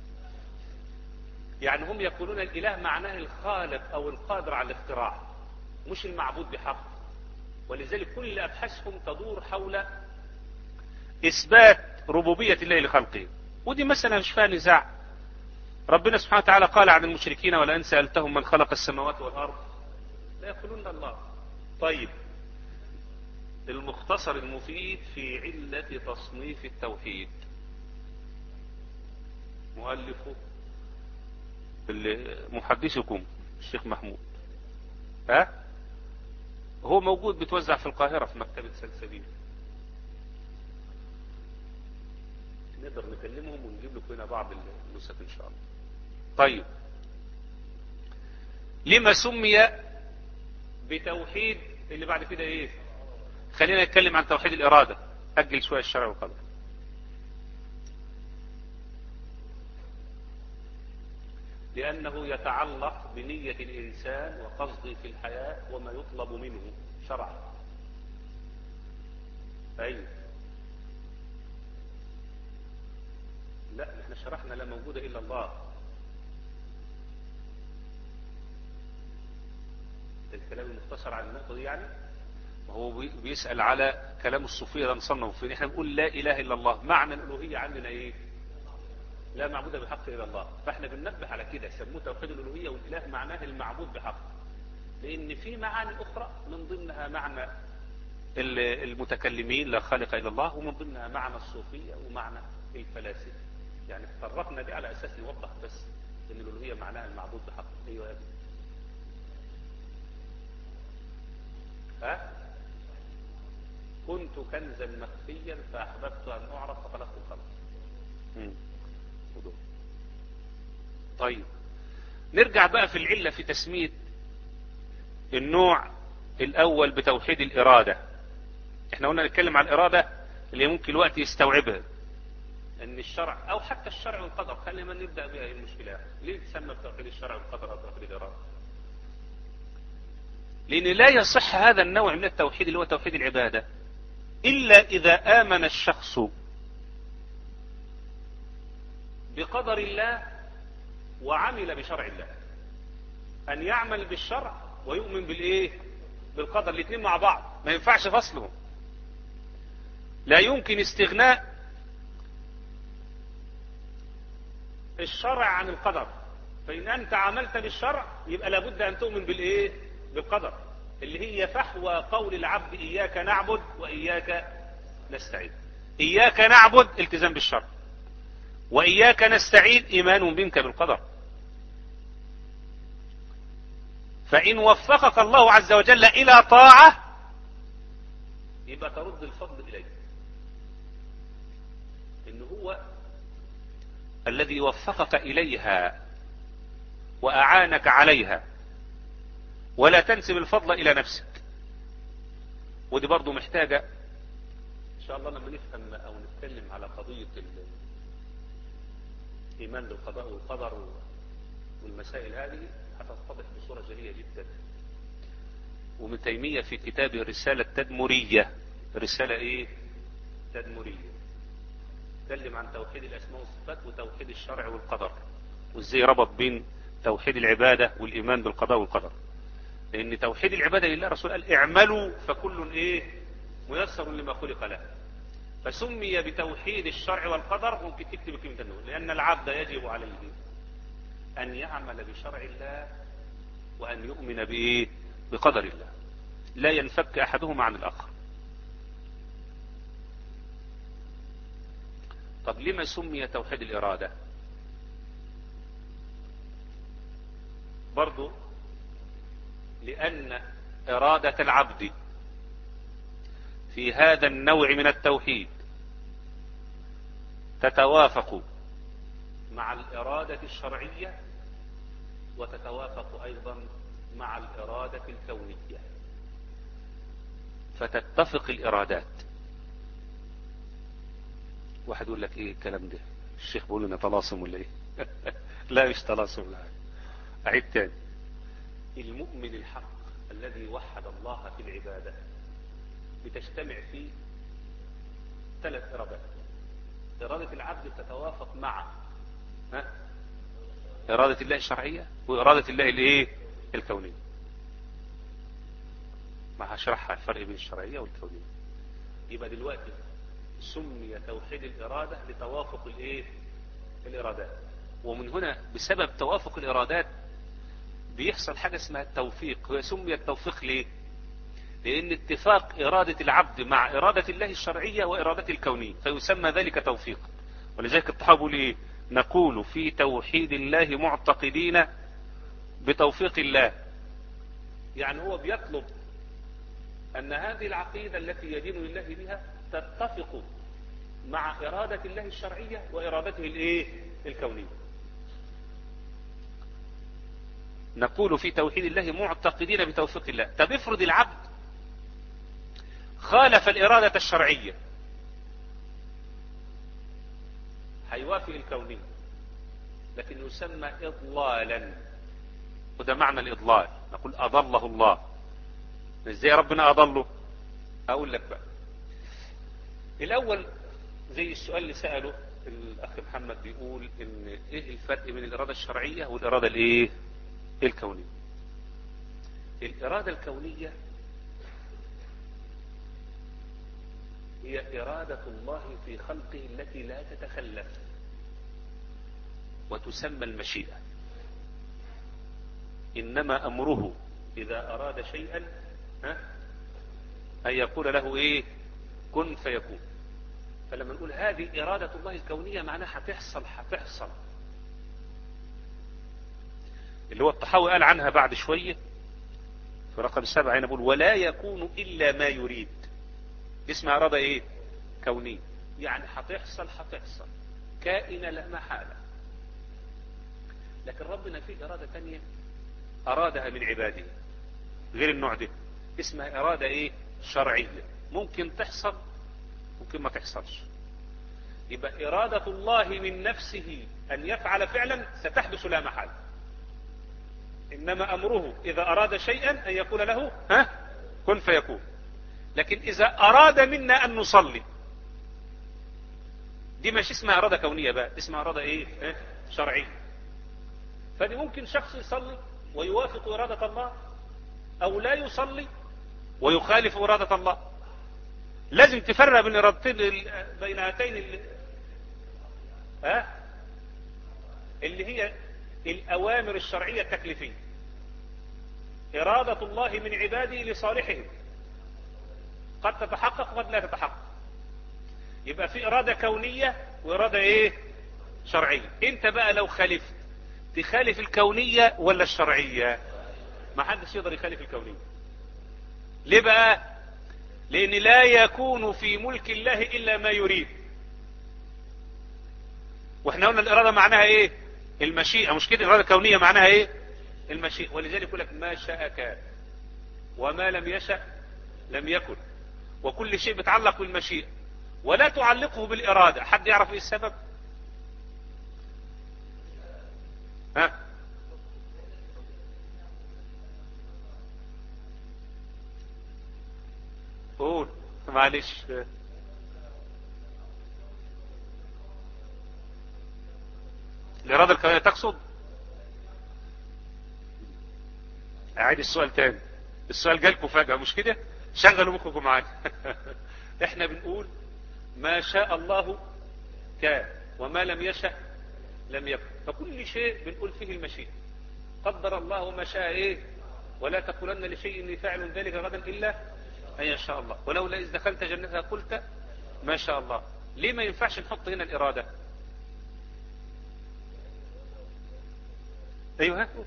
يعني هم يقولون الاله معناه الخالق او القادر على الاختراع، مش المعبود بحق. ولذلك كل ابحاثهم تدور حول اثبات ربوبية الله لخلقه، ودي مثلا مش فيها نزاع. ربنا سبحانه وتعالى قال عن المشركين ولئن سألتهم من خلق السماوات والارض لا يقولون الله. طيب المختصر المفيد في علة تصنيف التوحيد مؤلفه محدثكم الشيخ محمود، ها هو موجود بتوزع في القاهرة في مكتبة سلسبيل، نقدر نكلمهم ونجيب لكم هنا بعض النسخ ان شاء الله. طيب لما سمي بتوحيد اللي بعد كده ايه؟ خلينا نتكلم عن توحيد الإرادة. أجل شوية الشرع والقدر. لأنه يتعلق بنية الإنسان وقصده في الحياة وما يطلب منه شرعا. أيوه لا احنا شرحنا لا موجود إلا الله. الكلام المختصر عن النقطة دي يعني هو بيسأل على كلام الصوفية ده نصنف فين. احنا بنقول لا إله إلا الله، معنى الألوهية عندنا إيه؟ لا معبود بحق إلا الله. فاحنا بننبه على كده، سموه توحيد الألوهية، والإله معناه المعبود بحق. لأن في معاني أخرى من ضمنها معنى المتكلمين لا خالق إلا الله، ومن ضمنها معنى الصوفية ومعنى الفلاسفة. يعني فرقنا دي على أساس نوضح بس إن الألوهية معناها المعبود بحق. أيوة يا ابني. ها؟ كنت كنزا مخفيا فأحببت أن أعرف فخلقت الخلق. طيب نرجع بقى في العلة في تسمية النوع الأول بتوحيد الإرادة. احنا قلنا نتكلم عن الإرادة اللي ممكن الوقت يستوعبها، ان الشرع او حتى الشرع والقدر. خلينا نبدأ بها المشكلة. ليه تسمى بتوحيد الشرع والقدر او توحيد الإرادة؟ لأن لا يصح هذا النوع من التوحيد اللي هو توحيد العبادة إلا إذا آمن الشخص بقدر الله وعمل بشرع الله. أن يعمل بالشرع ويؤمن بالإيه؟ بالقدر. الاثنين مع بعض ما ينفعش فصلهم. لا يمكن استغناء الشرع عن القدر. فإن أنت عملت بالشرع يبقى لابد أن تؤمن بالإيه؟ بالقدر، اللي هي فحوى قول العبد إياك نعبد وإياك نستعين. إياك نعبد التزام بالشرع، وإياك نستعين إيمان منك بالقدر. فإن وفقك الله عز وجل إلى طاعة يبقى ترد الفضل إليه، إن هو الذي وفقك إليها وأعانك عليها، ولا تنسب الفضل إلى نفسك. ودي برضو محتاجة إن شاء الله لما نفهم أو نتكلم على قضية الإيمان بالقضاء والقدر والمسائل هذه هتتضح بصورة جلية جدا. وابن تيمية في كتابه الرسالة التدمرية، رسالة إيه؟ تدمرية، تكلم عن توحيد الأسماء والصفات وتوحيد الشرع والقدر، وإزاي ربط بين توحيد العبادة والإيمان بالقضاء والقدر. لأن توحيد العبادة لله الرسول قال اعملوا فكل إيه؟ ميسر لما خلق له. فسمي بتوحيد الشرع والقدر. ممكن تكتب كلمة النور، لأن العبد يجب عليه أن يعمل بشرع الله وأن يؤمن بإيه؟ بقدر الله، لا ينفك أحدهما عن الآخر. طب لما سمي توحيد الإرادة؟ برضو لأن إرادة العبد في هذا النوع من التوحيد تتوافق مع الإرادة الشرعية وتتوافق أيضا مع الإرادة الكونية. فتتفق الإرادات. واحد يقول لك ايه الكلام ده، الشيخ بيقول لنا طلاسم ولا ايه؟ لا مش طلاسم، لا. اعيد تاني. المؤمن الحق الذي وحد الله في العبادة بتجتمع فيه ثلاث إرادات. إرادة العبد تتوافق مع ها؟ إرادة الله الشرعية وإرادة الله الايه الكونية. ما هشرحها الفرق بين الشرعية والكونية. يبقى دلوقتي سمي توحيد الإرادة لتوافق الايه الإرادات، ومن هنا بسبب توافق الإرادات بيحصل حاجة اسمها التوفيق. هو سمي التوفيق ليه؟ لأن اتفاق إرادة العبد مع إرادة الله الشرعية وإرادته الكونية فيسمى ذلك توفيق. ولذلك الطحاوي بيقول ايه؟ نقول في توحيد الله معتقدين بتوفيق الله. يعني هو بيطلب أن هذه العقيدة التي يدين لله بها تتفق مع إرادة الله الشرعية وإرادته الايه الكونية. نقول في توحيد الله معتقدين بتوفيق الله. طب افرض العبد خالف الإرادة الشرعية، هيوافق الكونية لكن يسمى إضلالا، وده معنى الإضلال. نقول أضله الله. ازاي ربنا أضله؟ أقول لك بقى. الأول زي السؤال اللي سأله الأخ محمد، بيقول إن إيه الفرق بين الإرادة الشرعية والإرادة الإيه الكونية. الإرادة الكونية هي إرادة الله في خلقه التي لا تتخلف وتسمى المشيئة. إنما أمره إذا أراد شيئا ها أن يقول له إيه كن فيكون. فلما نقول هذه إرادة الله الكونية معناها هتحصل هتحصل اللي هو الطحاوي قال عنها بعد شوية في رقم سبعة هنا، بقول ولا يكون إلا ما يريد. اسمها إرادة إيه كونية، يعني هتحصل هتحصل كائنة لا محالة. لكن ربنا في إرادة تانية أرادها من عباده غير النوع ده، اسمها إرادة إيه شرعية، ممكن تحصل ممكن ما تحصلش. يبقى إرادة الله من نفسه أن يفعل فعلا ستحدث لا محالة. إنما أمره إذا أراد شيئا أن يقول له ها كن فيكون. لكن إذا أراد منا أن نصلي دي مش اسمها إرادة كونية بقى، اسمها إرادة إيه اه؟ شرعية. فدي ممكن شخص يصلي ويوافق إرادة الله أو لا يصلي ويخالف إرادة الله. لازم تفرق بين إرادتين بين هاتين اللي, اه؟ اللي هي الأوامر الشرعية التكليفية. إرادة الله من عباده لصالحهم قد تتحقق وقد لا تتحقق. يبقى في إرادة كونية وإرادة إيه شرعية. أنت بقى لو خالفت تخالف الكونية ولا الشرعية؟ ما حدش يقدر يخالف الكونية. ليه بقى؟ لأن لا يكون في ملك الله إلا ما يريد. واحنا قلنا الإرادة معناها إيه المشيئة، مش كده؟ الإرادة الكونية معناها إيه المشيئة. ولذلك يقول لك ما شاء كان وما لم يشأ لم يكن، وكل شيء بيتعلق بالمشيئة ولا تعلقه بالإرادة. حد يعرف إيه السبب؟ ها قول معلش. الإرادة الكونية تقصد؟ أعيد السؤال تاني، السؤال جالكم فجأة مش كده؟ شغلوا مخكم معايا. احنا بنقول ما شاء الله كان وما لم يشأ لم يكن، فكل شيء بنقول فيه المشيئة. قدر الله ما شاء ايه، ولا تقولن لشيء اني فاعل ذلك غدا الا ان يشاء الله، ولولا اذ دخلت جنتها قلت ما شاء الله. ليه ما ينفعش نحط هنا الإرادة؟ ايوه هاتوا.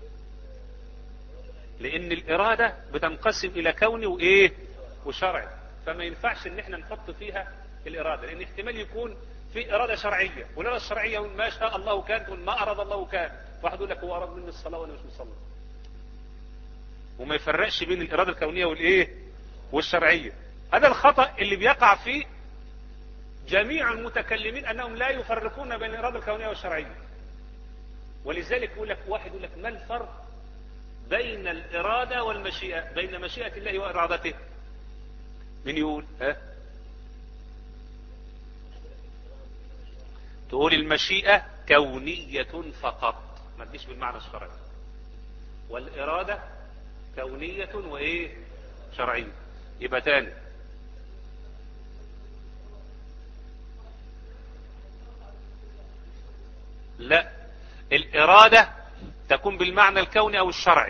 لان الإرادة بتنقسم الى كوني وايه وشرعي، فما ينفعش ان احنا نحط فيها الإرادة، لان احتمال يكون في إرادة شرعية، والإرادة الشرعية ما شاء الله كان وما أراد الله كان. واحد يقول لك هو أراد مني الصلاة وأنا مش مصلي، وما يفرقش بين الإرادة الكونية والإيه والشرعية. هذا الخطأ اللي بيقع فيه جميع المتكلمين، انهم لا يفرقون بين الإرادة الكونية والشرعية. ولذلك يقول لك واحد يقول لك ما الفرق بين الإرادة والمشيئة، بين مشيئة الله وإرادته؟ من يقول؟ ها؟ تقول المشيئة كونية فقط، ما تجيش بالمعنى الشرعي، والإرادة كونية وإيه؟ شرعية. يبقى تاني، لا، الإرادة تكون بالمعنى الكوني أو الشرعي.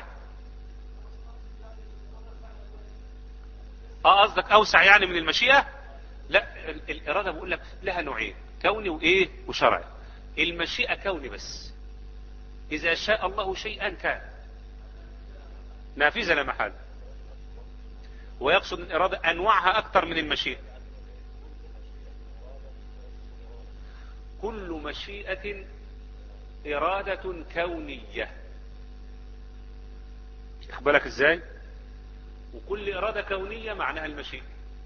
اه قصدك أوسع يعني من المشيئة؟ لا، الإرادة بقول لك لها نوعين، كوني وإيه؟ وشرعي. المشيئة كوني بس، إذا شاء الله شيئا كان نافذة لا محال. ويقصد الإرادة أنواعها أكثر من المشيئة. كل مشيئة إرادة كونية، اخبرك ازاي؟ وكل إرادة كونية معناها المشيئة.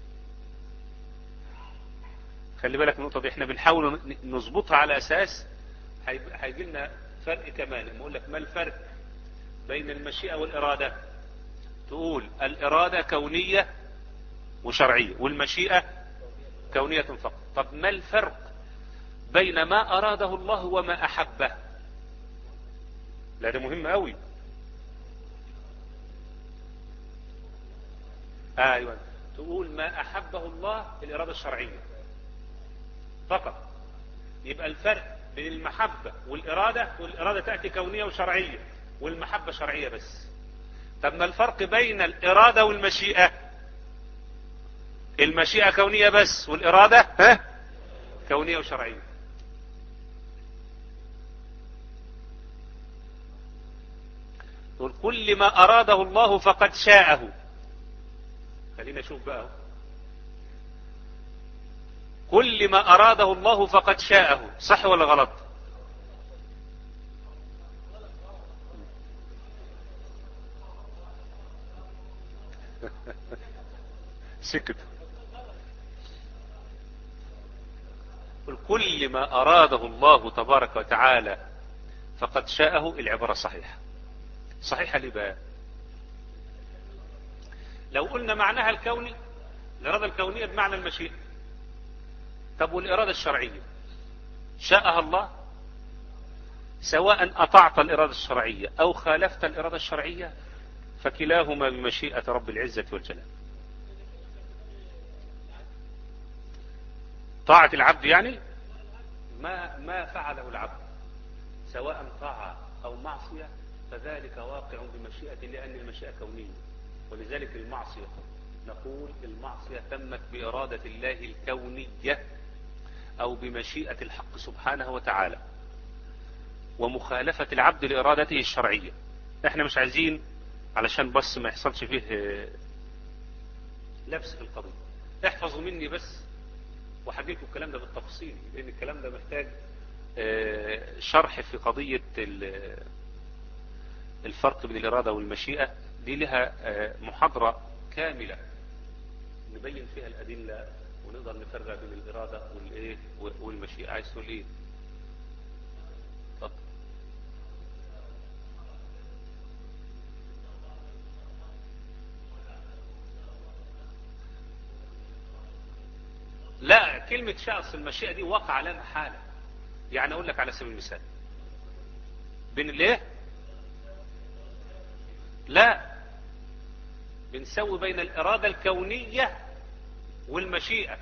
خلي بالك من النقطة دي، احنا بنحاول نظبطها على أساس هيجي لنا فرق كمان. لما اقول لك ما الفرق بين المشيئة والإرادة، تقول الإرادة كونية وشرعية، والمشيئة كونية فقط. طب ما الفرق بين ما أراده الله وما أحبه؟ لا ده مهم قوي. ايوه، تقول ما أحبه الله الإرادة الشرعية فقط. يبقى الفرق بين المحبة والإرادة، والإرادة تأتي كونية وشرعية، والمحبة شرعية بس. طب ما الفرق بين الإرادة والمشيئة؟ المشيئة كونية بس، والإرادة ها كونية وشرعية. تقول كل ما أراده الله فقد شاءه. خلينا نشوف بقى، كل ما أراده الله فقد شاءه، صح ولا غلط؟ سكت. كل ما أراده الله تبارك وتعالى فقد شاءه، العبارة صحيحة. صحيحة ليه بقى؟ لو قلنا معناها الكوني، الإرادة الكونية بمعنى المشيئة. طب والإرادة الشرعية شاءها الله، سواء أطعت الإرادة الشرعية أو خالفت الإرادة الشرعية، فكلاهما بمشيئة رب العزة والجلال. طاعة العبد يعني ما ما فعله العبد، سواء طاعة أو معصية، فذلك واقع بمشيئة، لأن المشيئة كونية. ولذلك المعصية نقول المعصية تمت بإرادة الله الكونية أو بمشيئة الحق سبحانه وتعالى، ومخالفة العبد لإرادته الشرعية. احنا مش عايزين علشان بس ما يحصلش فيه لبس في القضية، احفظوا مني بس وحكيكم الكلام ده بالتفصيل، لأن الكلام ده محتاج شرح في قضية الفرق بين الإرادة والمشيئة. دي لها محاضرة كاملة نبين فيها الأدلة ونقدر نفرق بين الإرادة والإيه والمشيئة. عايز تقول إيه؟ اتفضل. لا، كلمة شخص المشيئة دي وقع لا محالة. يعني أقول لك على سبيل المثال، بين الإيه؟ لا، بنسوي بين الإرادة الكونية والمشيئة.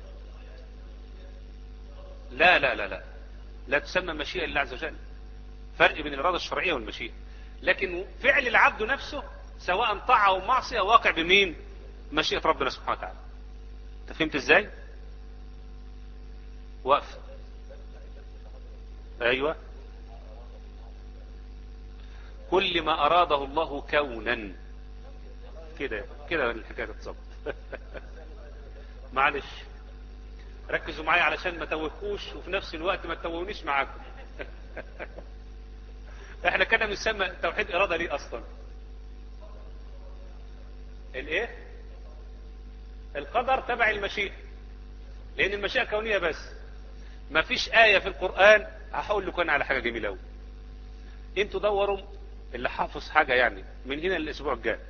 لا لا لا لا لا تسمى مشيئة لله عز وجل. فرق بين الإرادة الشرعية والمشيئة. لكن فعل العبد نفسه سواء طاعة أو معصية واقع بمين؟ مشيئة ربنا سبحانه وتعالى. أنت فهمت إزاي؟ وقف. أيوة، كل ما أراده الله كونا. كده كده الحكاية تتظبط. معلش ركزوا معايا علشان ما توهكوش، وفي نفس الوقت ما تتوهونيش معاكم. احنا كده بنسمى توحيد إرادة ليه أصلا؟ الايه؟ القدر تبع المشيئة، لأن المشيئة كونية بس. ما فيش آية في القرآن. هقول لكم أنا على حاجة جميلة أوي. أنتوا دوروا اللي حافظ حاجة يعني من هنا للأسبوع الجاي،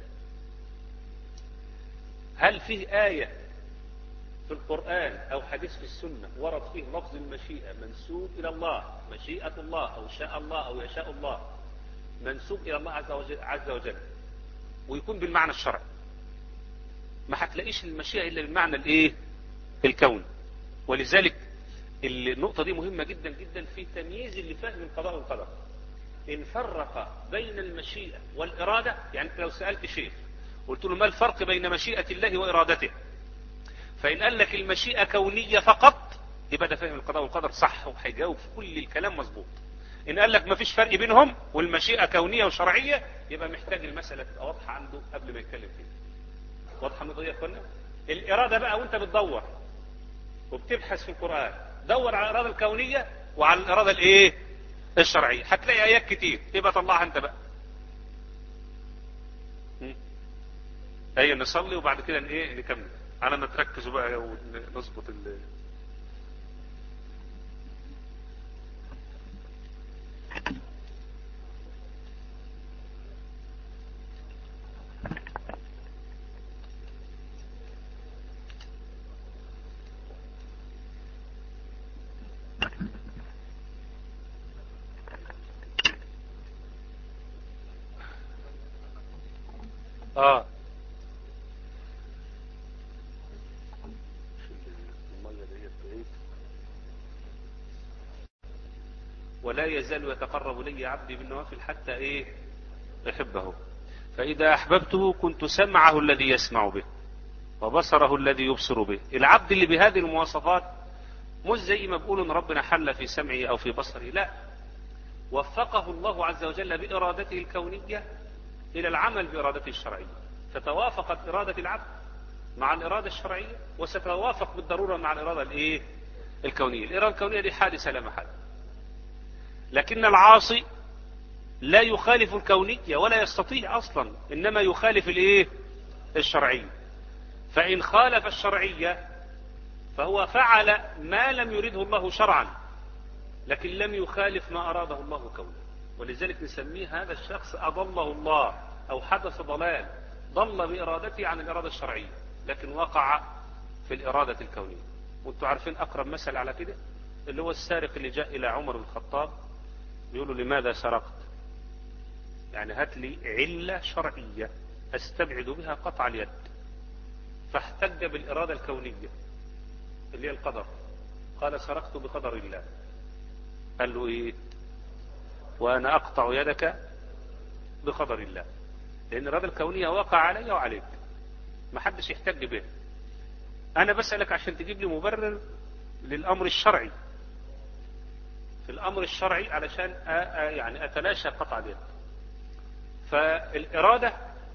هل فيه آية في القرآن أو حديث في السنة ورد فيه لفظ المشيئة منسوب إلى الله، مشيئة الله أو شاء الله أو يشاء الله، منسوب إلى الله عز وجل, عز وجل ويكون بالمعنى الشرعي؟ ما هتلاقيش المشيئة إلا بالمعنى الإيه؟ الكون. ولذلك النقطة دي مهمة جدا جدا في تمييز اللي فاهم القضاء والقدر. إن فرق بين المشيئة والإرادة، يعني لو سألت شيخ قلت له ما الفرق بين مشيئة الله وإرادته، فإن قال لك المشيئة كونية فقط يبقى ده فاهم القضاء والقدر صح وهيجاوب في كل الكلام مظبوط. إن قال لك ما فيش فرق بينهم والمشيئة كونية وشرعية يبقى محتاج المسألة تبقى واضحة عنده قبل ما يتكلم فيها. واضحة النقطة دي يا اخوانا؟ الإرادة بقى وأنت بتدور وبتبحث في القرآن دور على الإرادة الكونية وعلى الإرادة الإيه؟ الشرعية. هتلاقي آيات كتير يبقى طلعها أنت بقى. أيوة نصلي وبعد كده إيه نكمل على ما تركزوا بقى ونظبط ال اه ولا يزال يتقرب لي عبدي بالنوافل حتى ايه احبه، فاذا احببته كنت سمعه الذي يسمع به وبصره الذي يبصر به. العبد اللي بهذه المواصفات مش زي ما بيقولوا ان ربنا حل في سمعه او في بصره، لا، وفقه الله عز وجل بارادته الكونيه الى العمل بارادته الشرعيه، فتوافقت اراده العبد مع الاراده الشرعيه وستتوافق بالضروره مع الاراده الايه الكونيه. الاراده الكونيه دي حادثه لا محاله، لكن العاصي لا يخالف الكونية ولا يستطيع أصلا، إنما يخالف الإيه؟ الشرعية. فإن خالف الشرعية فهو فعل ما لم يرده الله شرعا، لكن لم يخالف ما أراده الله كونه. ولذلك نسميه هذا الشخص أضله الله أو حدث ضلال، ضل بإرادته عن الإرادة الشرعية لكن وقع في الإرادة الكونية. وانتم عارفين أقرب مثل على كده اللي هو السارق اللي جاء إلى عمر بن الخطاب بيقولوا لماذا سرقت؟ يعني هات لي علة شرعية استبعد بها قطع اليد. فاحتج بالإرادة الكونية اللي هي القدر، قال سرقت بقدر الله. قال له ايه؟ وانا اقطع يدك بقدر الله، لان الإرادة الكونية وقع علي وعليك، ما حدش يحتج به. انا بسألك عشان تجيب لي مبرر للامر الشرعي، في الامر الشرعي علشان يعني اتلاشى قطع اليد. فالإرادة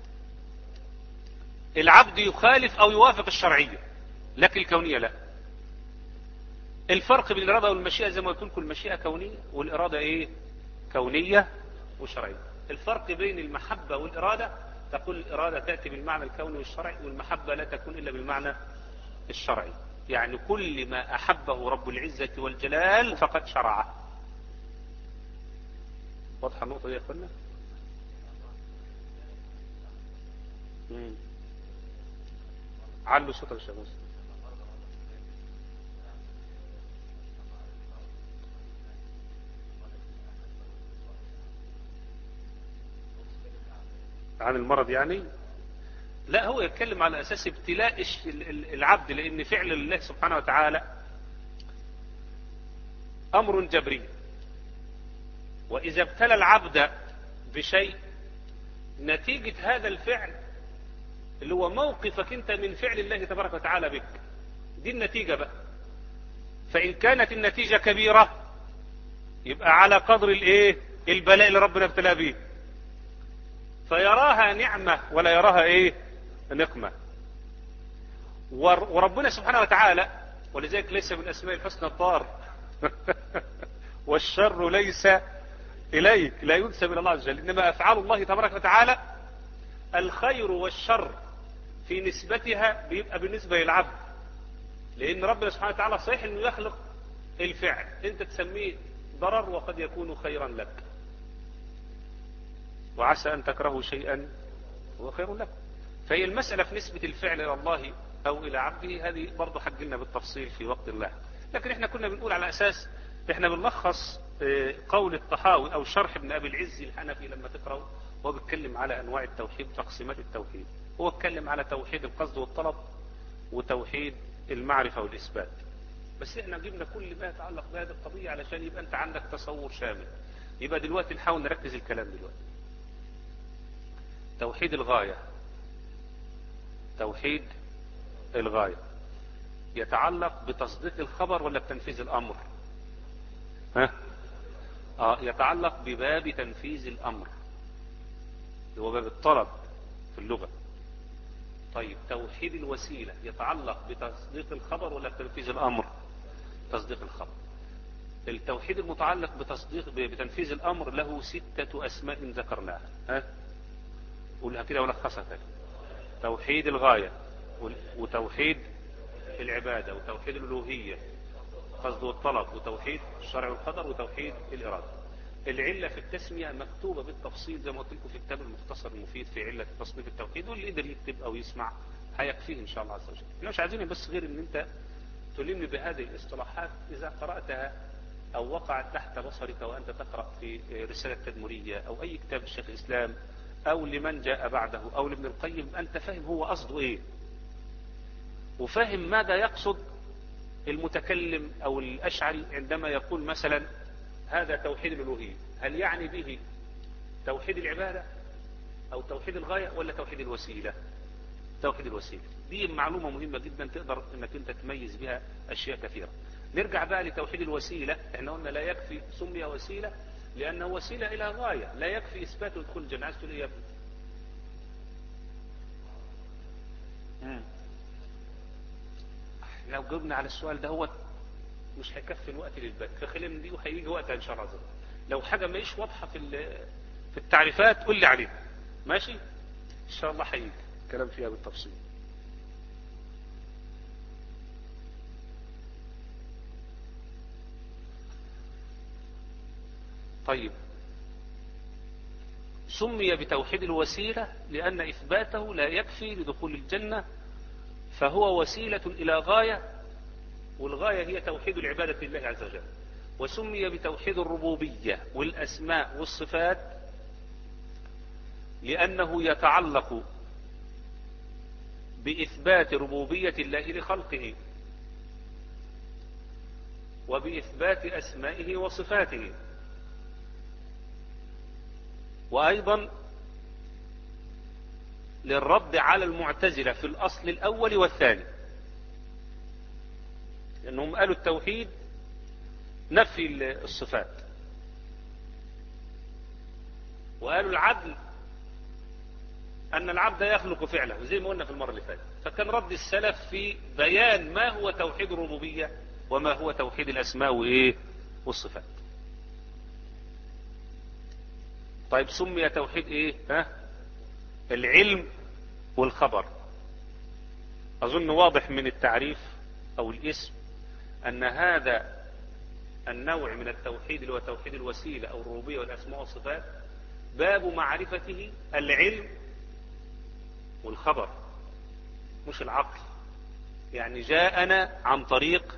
العبد يخالف او يوافق الشرعية لكن الكونية لا. الفرق بين الإرادة والمشيئة زي ما قلت لكم، المشيئة كونية والإرادة ايه؟ كونية وشرعية. الفرق بين المحبة والإرادة تقول الإرادة تأتي بالمعنى الكوني والشرعي، والمحبة لا تكون إلا بالمعنى الشرعي. يعني كل ما أحبه رب العزة والجلال فقد شرعه. واضحة النقطة دي يا أخوانا؟ علوا صوتك يا شيخ مسلم. عن المرض يعني؟ لا، هو يتكلم على أساس ابتلاء العبد، لأن فعل الله سبحانه وتعالى أمر جبري، وإذا ابتلى العبد بشيء نتيجة هذا الفعل اللي هو موقفك أنت من فعل الله تبارك وتعالى بك، دي النتيجة بقى. فإن كانت النتيجة كبيرة يبقى على قدر الايه البلاء اللي ربنا ابتلى به، فيراها نعمة ولا يراها ايه نقمة. وربنا سبحانه وتعالى ولذلك ليس من اسماء الحسنى الضار والشر ليس اليك، لا ينسب الى الله عز وجل، انما افعال الله تبارك وتعالى الخير والشر في نسبتها بيبقى بالنسبة للعبد، لأن ربنا سبحانه وتعالى صحيح أنه يخلق الفعل أنت تسميه ضرر وقد يكون خيرا لك، وعسى أن تكرهوا شيئا هو خير لك. فهي المسألة في نسبة الفعل إلى الله أو إلى عبده هذه برضو حجلنا بالتفصيل في وقت الله، لكن احنا كنا بنقول على أساس احنا بنلخص قول الطحاوي أو شرح ابن أبي العز الحنفي لما تقرأه، هو بيتكلم على أنواع التوحيد وتقسيمات التوحيد. هو اتكلم على توحيد القصد والطلب وتوحيد المعرفة والإثبات، بس احنا جبنا كل ما يتعلق بهذه القضية علشان يبقى انت عندك تصور شامل. يبقى دلوقتي نحاول نركز الكلام دلوقتي. توحيد الغاية، توحيد الغاية يتعلق بتصديق الخبر ولا بتنفيذ الأمر؟ ها؟ آه يتعلق بباب تنفيذ الأمر، هو باب الطلب في اللغة. طيب توحيد الوسيلة يتعلق بتصديق الخبر ولا بتنفيذ الأمر؟ تصديق الخبر. التوحيد المتعلق بتصديق بتنفيذ الأمر له ستة أسماء ذكرناها. ها؟ قولها كده ولخصها تاني. توحيد الغاية، وتوحيد العبادة، وتوحيد الألوهية قصد والطلب، وتوحيد الشرع والقدر، وتوحيد الإرادة. العلة في التسمية مكتوبة بالتفصيل زي ما قلت لكم في كتاب المختصر المفيد في علة تصنيف التوحيد، واللي يقدر يكتب أو يسمع هيكفيه إن شاء الله عز وجل. احنا مش عايزين بس غير إن أنت تلم بهذه الاصطلاحات إذا قرأتها أو وقعت تحت بصرك وأنت تقرأ في رسالة تدمرية أو أي كتاب الشيخ الإسلام أو لمن جاء بعده أو لابن القيم، أنت فاهم هو قصده إيه، وفاهم ماذا يقصد المتكلم أو الأشعري عندما يقول مثلا هذا توحيد الألوهية، هل يعني به توحيد العبادة أو توحيد الغاية ولا توحيد الوسيلة؟ توحيد الوسيلة. دي معلومة مهمة جدا تقدر انك انت تميز بها اشياء كثيرة. نرجع بقى لتوحيد الوسيلة. احنا قلنا لا يكفي سمي وسيلة لانه وسيلة الى غاية، لا يكفي اثبات دخول الجنة. عايز تقول ايه يا ابني؟ لو جاوبنا على السؤال ده هو مش هيكفي الوقت للباقي، فخلينا دي وهيجي وقتها ان شاء الله عز وجل. لو حاجة ما هيش واضحة في في التعريفات قول لي عليها، ماشي؟ ان شاء الله هيجي كلام فيها بالتفصيل. طيب، سمي بتوحيد الوسيلة لأن إثباته لا يكفي لدخول الجنة، فهو وسيلة إلى غاية، والغاية هي توحيد العبادة لله عز وجل. وسمي بتوحيد الربوبية والأسماء والصفات لأنه يتعلق بإثبات ربوبية الله لخلقه وبإثبات أسمائه وصفاته، وأيضا للرد على المعتزلة في الأصل الأول والثاني، لأنهم قالوا التوحيد نفي الصفات، وقالوا العدل أن العبد يخلق فعله زي ما قلنا في المرة اللي فاتت. فكان رد السلف في بيان ما هو توحيد الربوبية وما هو توحيد الأسماء وإيه والصفات. طيب، سمي توحيد إيه؟ ها؟ العلم والخبر. أظن واضح من التعريف أو الاسم أن هذا النوع من التوحيد اللي هو توحيد الوسيلة أو الربوبية والأسماء والصفات باب معرفته العلم والخبر مش العقل. يعني جاءنا عن طريق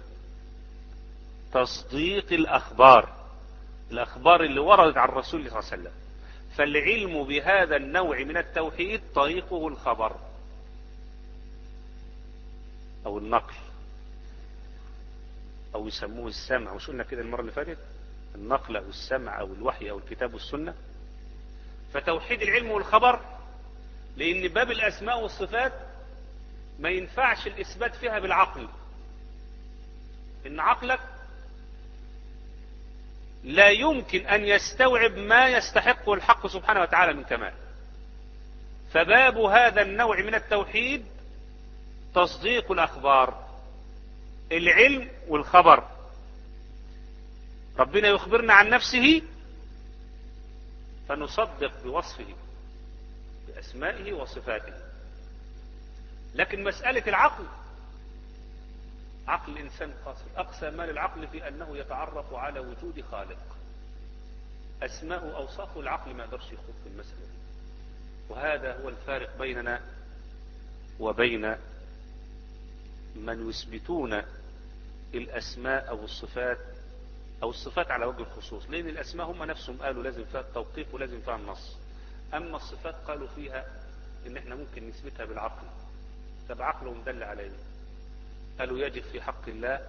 تصديق الأخبار، الأخبار اللي وردت عن الرسول صلى الله عليه وسلم. فالعلم بهذا النوع من التوحيد طريقه الخبر أو النقل أو يسموه السمع، مش قلنا كده المرة اللي فاتت؟ النقل أو السمع أو الوحي أو الكتاب والسنة. فتوحيد العلم والخبر لأن باب الأسماء والصفات ما ينفعش الإثبات فيها بالعقل، إن عقلك لا يمكن أن يستوعب ما يستحقه الحق سبحانه وتعالى من كمال. فباب هذا النوع من التوحيد تصديق الأخبار، العلم والخبر. ربنا يخبرنا عن نفسه فنصدق بوصفه بأسمائه وصفاته، لكن مسألة العقل، عقل الإنسان قاصر، أقصى ما للعقل في أنه يتعرف على وجود خالق. أسماء وأوصاف العقل ما يقدرش يخوض في المسألة دي. وهذا هو الفارق بيننا وبين من يثبتون الأسماء أو الصفات، أو الصفات على وجه الخصوص، لأن الأسماء هم نفسهم قالوا لازم فيها التوقيف ولازم فيها النص. أما الصفات قالوا فيها إن إحنا ممكن نثبتها بالعقل. طب عقلهم دل عليه، قالوا يجب في حق الله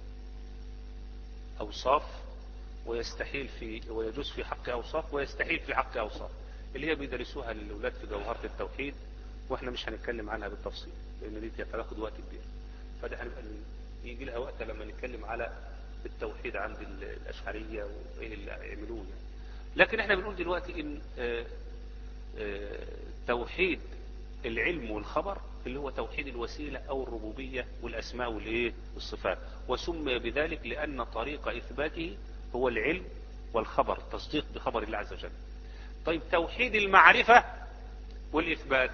أوصاف ويستحيل في ويجوز في حق أوصاف ويستحيل في حق أوصاف، اللي هي بيدرسوها للأولاد في جوهرة التوحيد، وإحنا مش هنتكلم عنها بالتفصيل لأن دي هتاخد وقت كبير. فده هنبقى يجي لها وقت لما نتكلم على التوحيد عند الأشعرية وإيه اللي يعملوه يعني. لكن إحنا بنقول دلوقتي إن آآ آآ توحيد العلم والخبر اللي هو توحيد الوسيلة أو الربوبية والأسماء والإيه والصفات، وسمي بذلك لأن طريق إثباته هو العلم والخبر، تصديق بخبر الله عز وجل. طيب توحيد المعرفة والإثبات،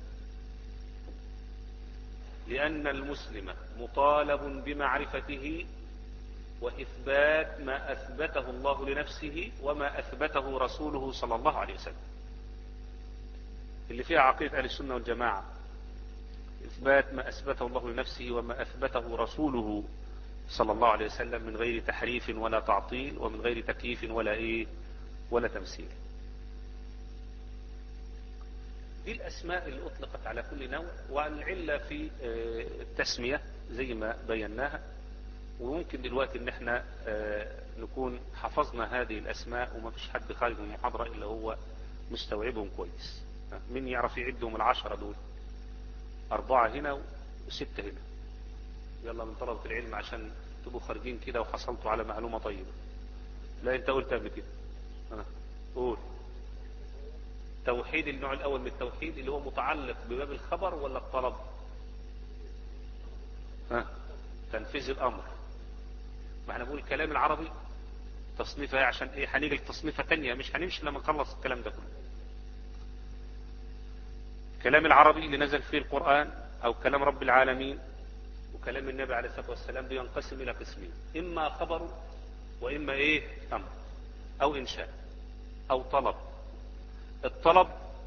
لأن المسلم مطالب بمعرفته وإثبات ما أثبته الله لنفسه وما أثبته رسوله صلى الله عليه وسلم، اللي فيها عقيدة أهل السنة والجماعة، إثبات ما أثبته الله لنفسه وما أثبته رسوله صلى الله عليه وسلم من غير تحريف ولا تعطيل ومن غير تكييف ولا إيه ولا تمثيل. دي الأسماء اللي أطلقت على كل نوع، والعلة في التسمية زي ما بيناها. وممكن دلوقتي ان احنا نكون حفظنا هذه الأسماء وما فيش حد خارج من المحاضرة إلا هو مستوعبهم كويس. من يعرف يعدهم العشرة دول؟ أربعة هنا وستة هنا. يلا من طلبة العلم عشان تبقوا خارجين كده وحصلتوا على معلومة طيبة. لا انت قلت قبل كده. ها قول. توحيد النوع الأول من التوحيد اللي هو متعلق بباب الخبر ولا الطلب؟ ها تنفيذ الأمر. ما احنا بنقول الكلام العربي تصنيفها عشان ايه، هنيجي لتصنيفها تانية، مش هنمشي لما نخلص الكلام ده كله. الكلام العربي اللي نزل فيه القرآن أو كلام رب العالمين وكلام النبي عليه الصلاة والسلام بينقسم إلى قسمين، إما خبر وإما إيه أمر أو إنشاء أو طلب. الطلب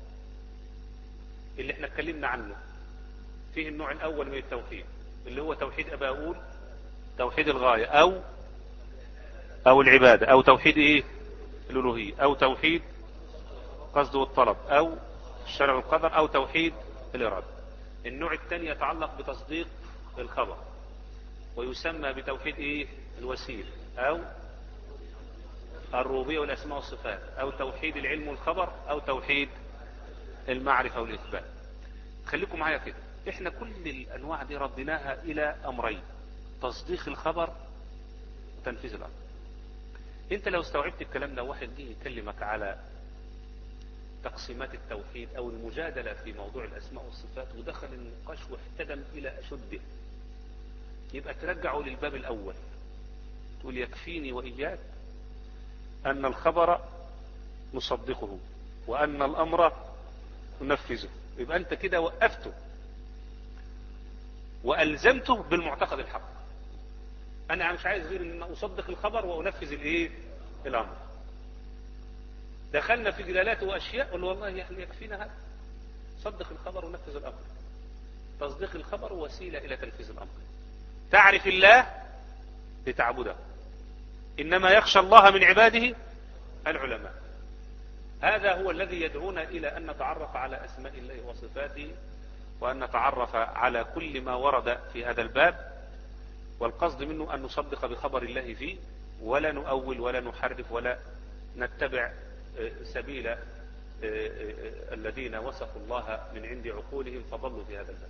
اللي احنا اتكلمنا عنه فيه النوع الأول من التوحيد اللي هو توحيد أبا أقول توحيد الغاية أو أو العبادة أو توحيد إيه الألوهية أو توحيد قصد والطلب أو الشرع والقدر أو توحيد الإرادة. النوع الثاني يتعلق بتصديق الخبر ويسمى بتوحيد إيه الوسيلة أو الربوبية والأسماء والصفات أو توحيد العلم والخبر أو توحيد المعرفة والإثبات. خليكم معايا كده، احنا كل الأنواع دي ردناها إلى أمرين: تصديق الخبر وتنفيذ الأمر. انت لو استوعبت الكلام ده واحد جه يكلمك على تقسيمات التوحيد أو المجادلة في موضوع الأسماء والصفات ودخل النقاش واحتدم إلى أشده، يبقى ترجعه للباب الأول، تقول يكفيني وإياك أن الخبر نصدقه وأن الأمر ننفذه. يبقى أنت كده وقفته وألزمته بالمعتقد الحق. أنا مش عايز غير أن أصدق الخبر وأنفذ الإيه الأمر. دخلنا في جدالات وأشياء قل والله يكفينا هذا، صدق الخبر ونفذ الأمر. تصديق الخبر وسيلة إلى تنفيذ الأمر. تعرف الله لتعبده، إنما يخشى الله من عباده العلماء. هذا هو الذي يدعونا إلى أن نتعرف على أسماء الله وصفاته وأن نتعرف على كل ما ورد في هذا الباب، والقصد منه أن نصدق بخبر الله فيه ولا نؤول ولا نحرف ولا نتبع سبيل الذين وصفوا الله من عند عقولهم فضلوا في هذا الباب.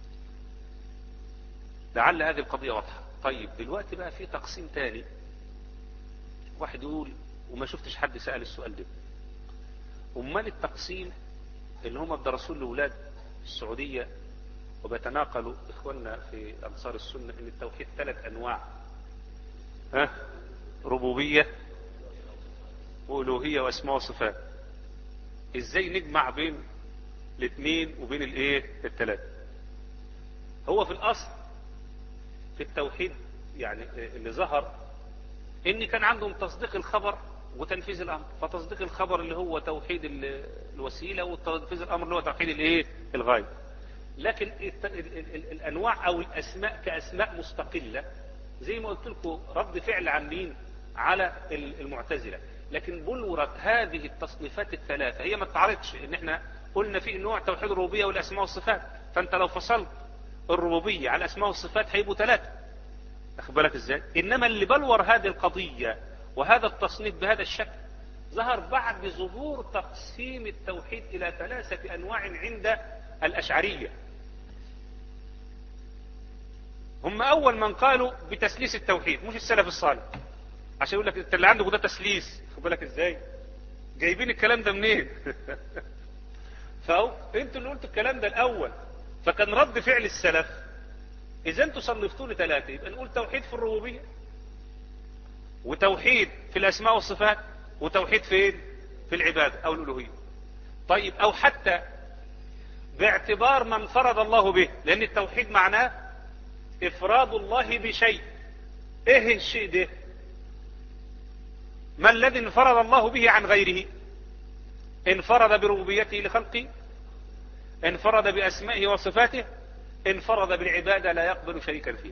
لعل هذه القضية واضحة. طيب دلوقتي بقى في تقسيم تاني. واحد يقول وما شفتش حد سأل السؤال ده، امال التقسيم اللي هم بدرسوه لأولاد السعودية وبيتناقلوا إخواننا في أنصار السنة إن التوحيد ثلاث أنواع، ها ربوبية وألوهية وأسماء وصفات. إزاي نجمع بين الاثنين وبين الايه الثلاثة؟ هو في الأصل في التوحيد يعني اللي ظهر إن كان عندهم تصديق الخبر وتنفيذ الأمر. فتصديق الخبر اللي هو توحيد الوسيلة، وتنفيذ الأمر اللي هو توحيد الايه الغاية. لكن الأنواع أو الأسماء كأسماء مستقلة زي ما قلت لكم رد فعل عن مين؟ على المعتزلة. لكن بلورت هذه التصنيفات الثلاثة هي ما تعرضش ان احنا قلنا في نوع توحيد الربوبية والأسماء والصفات. فانت لو فصلت الربوبية على الأسماء والصفات هيبقوا ثلاثة، أخذ بالك ازاي؟ انما اللي بلور هذه القضية وهذا التصنيف بهذا الشكل ظهر بعد ظهور تقسيم التوحيد إلى ثلاثة أنواع عند الأشعرية. هم أول من قالوا بتسليس التوحيد، مش السلف الصالح، عشان يقول لك انت اللي عندك ده تسليس. خد بالك ازاي جايبين الكلام ده منين؟ فهو انتوا اللي قلتوا الكلام ده الأول. فكان رد فعل السلف إذا انتوا صنفتوا لثلاثة يبقى نقول توحيد في الربوبية، وتوحيد في الأسماء والصفات، وتوحيد فين؟ في العبادة أو الألوهية. طيب أو حتى باعتبار ما انفرد الله به، لأن التوحيد معناه إفراد الله بشيء. إيه الشيء ده؟ ما الذي انفرد الله به عن غيره؟ انفرد بربوبيته لخلقه، انفرد بأسمائه وصفاته، انفرد بالعبادة لا يقبل شريكا فيه.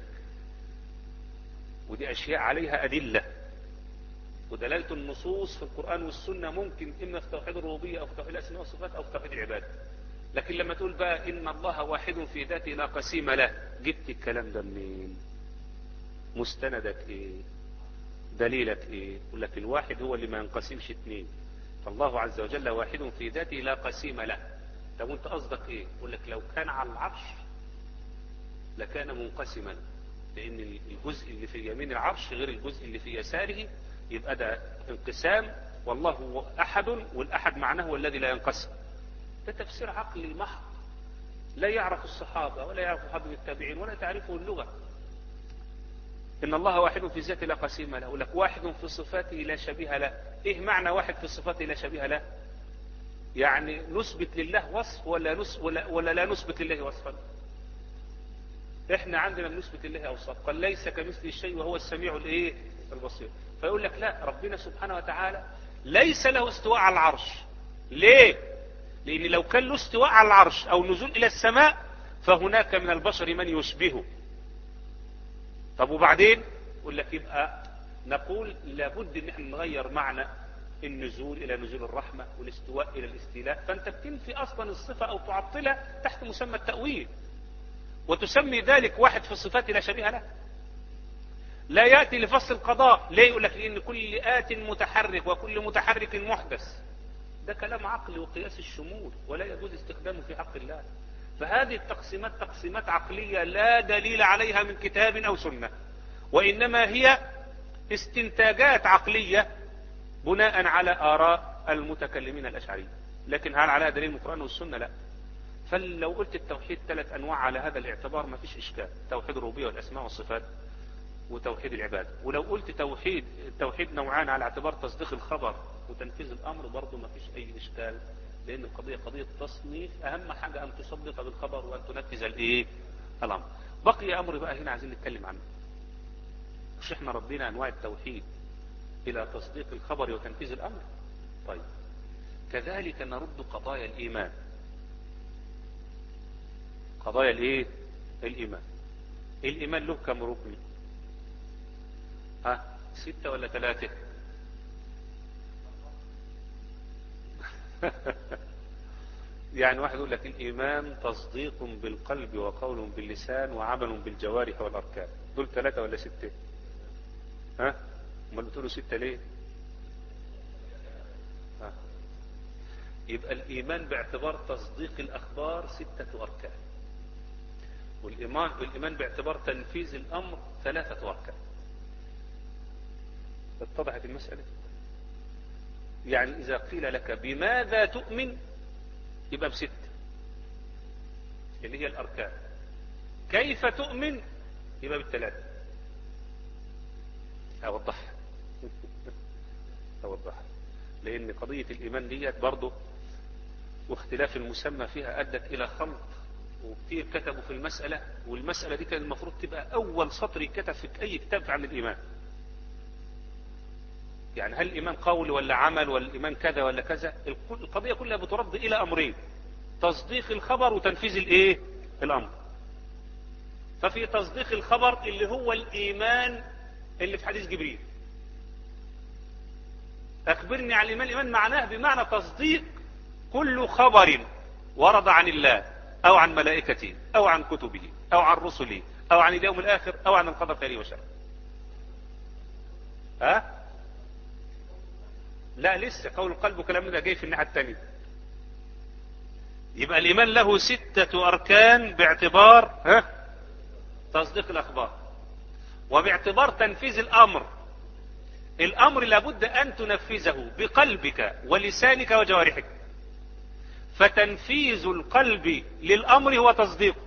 ودي أشياء عليها أدلة، ودلالة النصوص في القرآن والسنة ممكن إما في توحيد الربوبية أو في توحيد الأسماء والصفات أو في توحيد العبادة. لكن لما تقول بقى إن الله واحد في ذاته لا قسيم له، جبت الكلام ده منين؟ مستندك إيه؟ دليلك إيه؟ يقول لك الواحد هو اللي ما ينقسمش اثنين، فالله عز وجل واحد في ذاته لا قسيم له. طب وانت قصدك إيه؟ يقول لك لو كان على العرش لكان منقسما، لأن الجزء اللي في يمين العرش غير الجزء اللي في يساره، يبقى ده انقسام. والله هو أحد، والأحد معناه هو الذي لا ينقسم. ده تفسير عقلي محض لا يعرف الصحابة ولا يعرف حد التابعين ولا تعرفه اللغة. إن الله واحد في ذاته لا قسيم له، لك واحد في صفاته لا شبيه له. إيه معنى واحد في صفاته لا شبيه له؟ يعني نثبت لله وصف ولا, نس ولا, ولا لا نثبت لله وصفا؟ احنا عندنا بنثبت لله اوصاف، قال ليس كمثله الشيء وهو السميع الايه البصير. فيقول لك لا، ربنا سبحانه وتعالى ليس له استواء على العرش. ليه؟ لان لو كان له استواء على العرش او نزول الى السماء فهناك من البشر من يشبهه. طب وبعدين يقول لك يبقى نقول لابد ان احنا نغير معنى النزول الى نزول الرحمة والاستواء الى الاستيلاء. فانت بتنفي اصلا الصفة او تعطلها تحت مسمى التأويل، وتسمي ذلك واحد في الصفات لا شبيه له. لا يأتي لفصل القضاء. ليه؟ يقول لك لأن كل آت متحرك وكل متحرك محدث. ده كلام عقلي وقياس الشمول ولا يجوز استخدامه في حق الله. فهذه التقسيمات تقسيمات عقلية لا دليل عليها من كتاب أو سنة، وإنما هي استنتاجات عقلية بناء على آراء المتكلمين الأشعريين. لكن هل عليها دليل من القرآن والسنة؟ لا. فلو قلت التوحيد ثلاث أنواع على هذا الاعتبار ما فيش إشكال، توحيد الربوبية والأسماء والصفات وتوحيد العبادة. ولو قلت توحيد التوحيد نوعان على اعتبار تصديق الخبر وتنفيذ الأمر برضه ما فيش أي إشكال، لأن القضية قضية تصنيف. أهم حاجة أن تصدق بالخبر وأن تنفذ الإيه الأمر. بقي أمر بقى هنا عايزين نتكلم عنه. مش احنا ردينا أنواع التوحيد إلى تصديق الخبر وتنفيذ الأمر؟ طيب كذلك نرد قضايا الإيمان. قضايا الايه الإيمان. الإيمان له كم ركن؟ ها ستة ولا ثلاثة؟ يعني واحد يقول لك الإيمان تصديق بالقلب وقول باللسان وعمل بالجوارح والأركان. دول ثلاثة ولا ستة؟ ها امال بتقولوا ستة ليه؟ ها يبقى الإيمان باعتبار تصديق الأخبار ستة أركان، والإيمان بالإيمان باعتبار تنفيذ الأمر ثلاثة أركان. اتضحت المسألة؟ يعني إذا قيل لك بماذا تؤمن يبقى بستة اللي هي الأركان. كيف تؤمن يبقى بالثلاثة. أوضح أوضح لأن قضية الإيمان ديت برضه واختلاف المسمى فيها أدت إلى خلط كتير كتبوا في المسألة، والمسألة دي كان المفروض تبقى أول سطر يتكتب في أي كتاب عن الإيمان. يعني هل الإيمان قول ولا عمل، ولا الإيمان كذا ولا كذا؟ القضية كلها بترد إلى أمرين: تصديق الخبر وتنفيذ الإيه؟ الأمر. ففي تصديق الخبر اللي هو الإيمان اللي في حديث جبريل، أخبرني عن الإيمان. الإيمان معناه بمعنى تصديق كل خبر ورد عن الله أو عن ملائكته أو عن كتبه أو عن رسله أو عن اليوم الآخر أو عن القدر خيره وشره. ها؟ لا لسه، قول القلب وكلام ده جاي في الناحية الثانية. يبقى الإيمان له ستة أركان باعتبار ها تصديق الأخبار، وباعتبار تنفيذ الأمر. الأمر لابد أن تنفذه بقلبك ولسانك وجوارحك. فتنفيذ القلب للأمر هو تصديقه.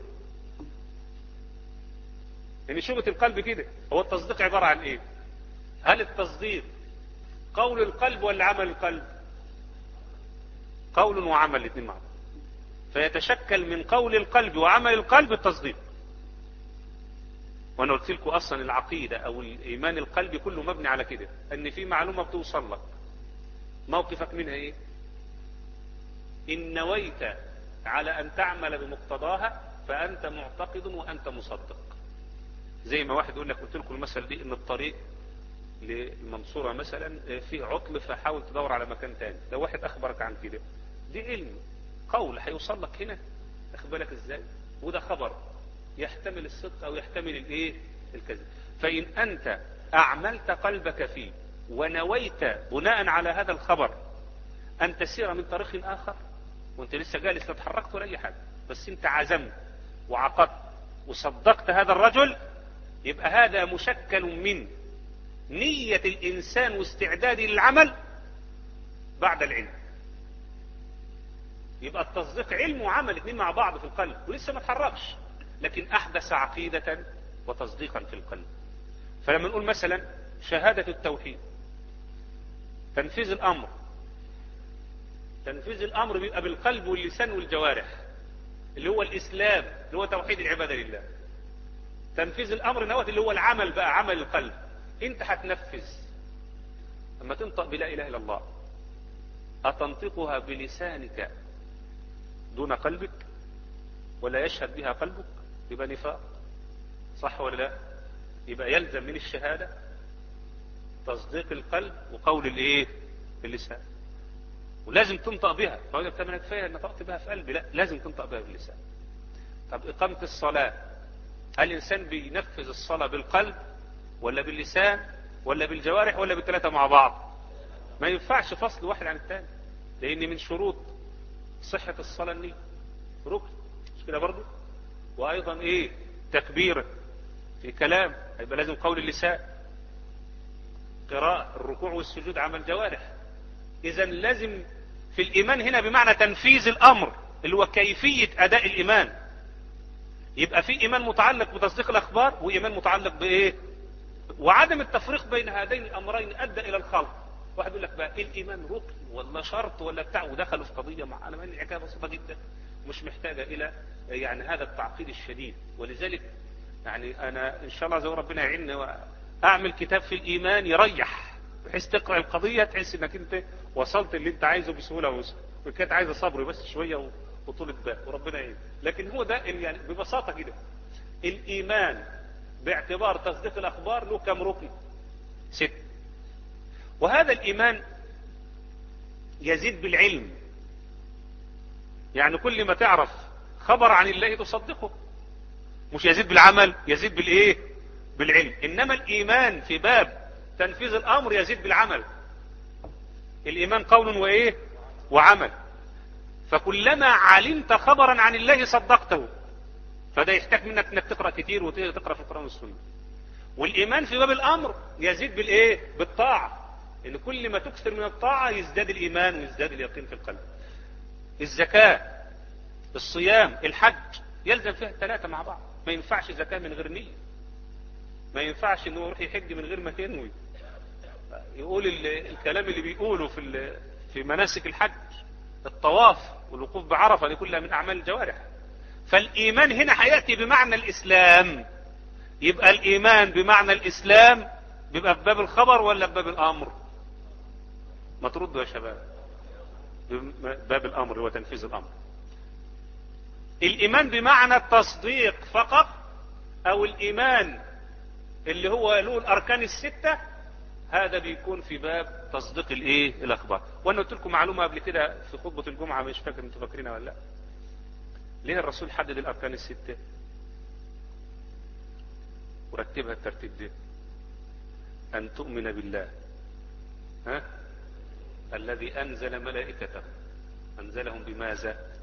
يعني شبهة القلب كده، هو التصديق عبارة عن إيه؟ هل التصديق قول القلب ولا عمل القلب؟ قول وعمل الاثنين مع بعض. فيتشكل من قول القلب وعمل القلب التصديق. وانا قلت لكم اصلا العقيدة او الايمان القلبي كله مبني على كده، ان في معلومة بتوصل لك موقفك منها ايه؟ ان نويت على ان تعمل بمقتضاها فانت معتقد وانت مصدق. زي ما واحد يقول لك، قلت لكم المثل دي، ان الطريق للمنصورة مثلا فيه عطل فحاول تدور على مكان تاني. لو واحد اخبرك عن كده، دي علم قول هيوصل لك هنا، اخبرك ازاي؟ وده خبر يحتمل الصدق او يحتمل الايه؟ الكذب. فان انت اعملت قلبك فيه ونويت بناء على هذا الخبر ان تسير من طريق اخر، وانت لسه جالس لا اتحركت ولا اي حاجه، بس انت عزمت وعقدت وصدقت هذا الرجل، يبقى هذا مشكل من نية الانسان واستعداده للعمل بعد العلم. يبقى التصديق علم وعمل اثنين مع بعض في القلب، ولسه ما اتحركش، لكن احدث عقيدة وتصديقا في القلب. فلما نقول مثلا شهادة التوحيد، تنفيذ الامر، تنفيذ الامر بيبقى بالقلب واللسان والجوارح، اللي هو الاسلام، اللي هو توحيد العبادة لله. تنفيذ الامر نوت اللي هو العمل بقى، عمل القلب. انت هتنفذ لما تنطق بلا اله الا الله، اتنطقها بلسانك دون قلبك ولا يشهد بها قلبك؟ يبقى نفاق، صح ولا لا؟ يبقى يلزم من الشهادة تصديق القلب وقول الايه؟ اللسان. ولازم تنطق بها. فقال طب انا كفايه ان نطقت بها في قلبي، لا، لازم تنطق بها باللسان. طب اقامة الصلاة، هل الانسان بينفذ الصلاة بالقلب ولا باللسان ولا بالجوارح ولا بالثلاثة مع بعض؟ ما ينفعش فصل واحد عن الثاني، لان من شروط صحة الصلاة النية، ركن، مش كده برضو؟ وايضا ايه؟ تكبير في كلام، هيبقى لازم قول اللسان. قراءة، الركوع والسجود عمل جوارح. اذا لازم في الايمان هنا بمعنى تنفيذ الامر اللي هو كيفية اداء الايمان. يبقى في ايمان متعلق بتصديق الاخبار، وايمان متعلق بايه؟ وعدم التفريق بين هذين الامرين ادى الى الخلط. واحد يقول لك بقى ايه الايمان، ركن ولا شرط ولا بتاع، ودخلوا في قضيه مع انا مالي، الحكايه بسيطه جدا مش محتاجه الى يعني هذا التعقيد الشديد. ولذلك يعني انا ان شاء الله زي ربنا يعيننا واعمل كتاب في الايمان يريح، بحيث تقرا القضيه تحس انك انت وصلت اللي انت عايزه بسهوله ويسر، وكانت عايزه صبر بس شويه وطولة بال، وربنا يعين. لكن هو ده يعني ببساطه كده الايمان باعتبار تصديق الاخبار له كم ركن؟ ست. وهذا الايمان يزيد بالعلم، يعني كل ما تعرف خبر عن الله تصدقه، مش يزيد بالعمل، يزيد بالايه؟ بالعلم. انما الايمان في باب تنفيذ الامر يزيد بالعمل. الايمان قول وايه؟ وعمل. فكلما علمت خبرا عن الله صدقته، فده يحتاج منك انك تقرأ كتير وتقرأ في القرآن والسنة. والايمان في باب الامر يزيد بالايه؟ بالطاعة، ان كل ما تكثر من الطاعة يزداد الايمان ويزداد اليقين في القلب. الزكاة، الصيام، الحج، يلزم فيها الثلاثة مع بعض. ما ينفعش زكاة من غير نية، ما ينفعش انه يروح يحج من غير ما ينوي، يقول الكلام اللي بيقوله في في مناسك الحج، الطواف والوقوف بعرفة، دي كلها من اعمال الجوارح. فالإيمان هنا هيأتي بمعنى الإسلام. يبقى الإيمان بمعنى الإسلام بيبقى في باب الخبر ولا في باب الأمر؟ ما تردوا يا شباب. باب الأمر هو تنفيذ الأمر. الإيمان بمعنى التصديق فقط، أو الإيمان اللي هو له الأركان الستة، هذا بيكون في باب تصديق الإيه؟ الأخبار. وأنا قلت لكم معلومة قبل كده في خطبة الجمعة، مش فاكر أنتوا فاكرينها ولا لا. ليه الرسول حدد الأركان الستة ورتبها الترتيب ده؟ أن تؤمن بالله، ها؟ الذي أنزل ملائكته، أنزلهم بماذا؟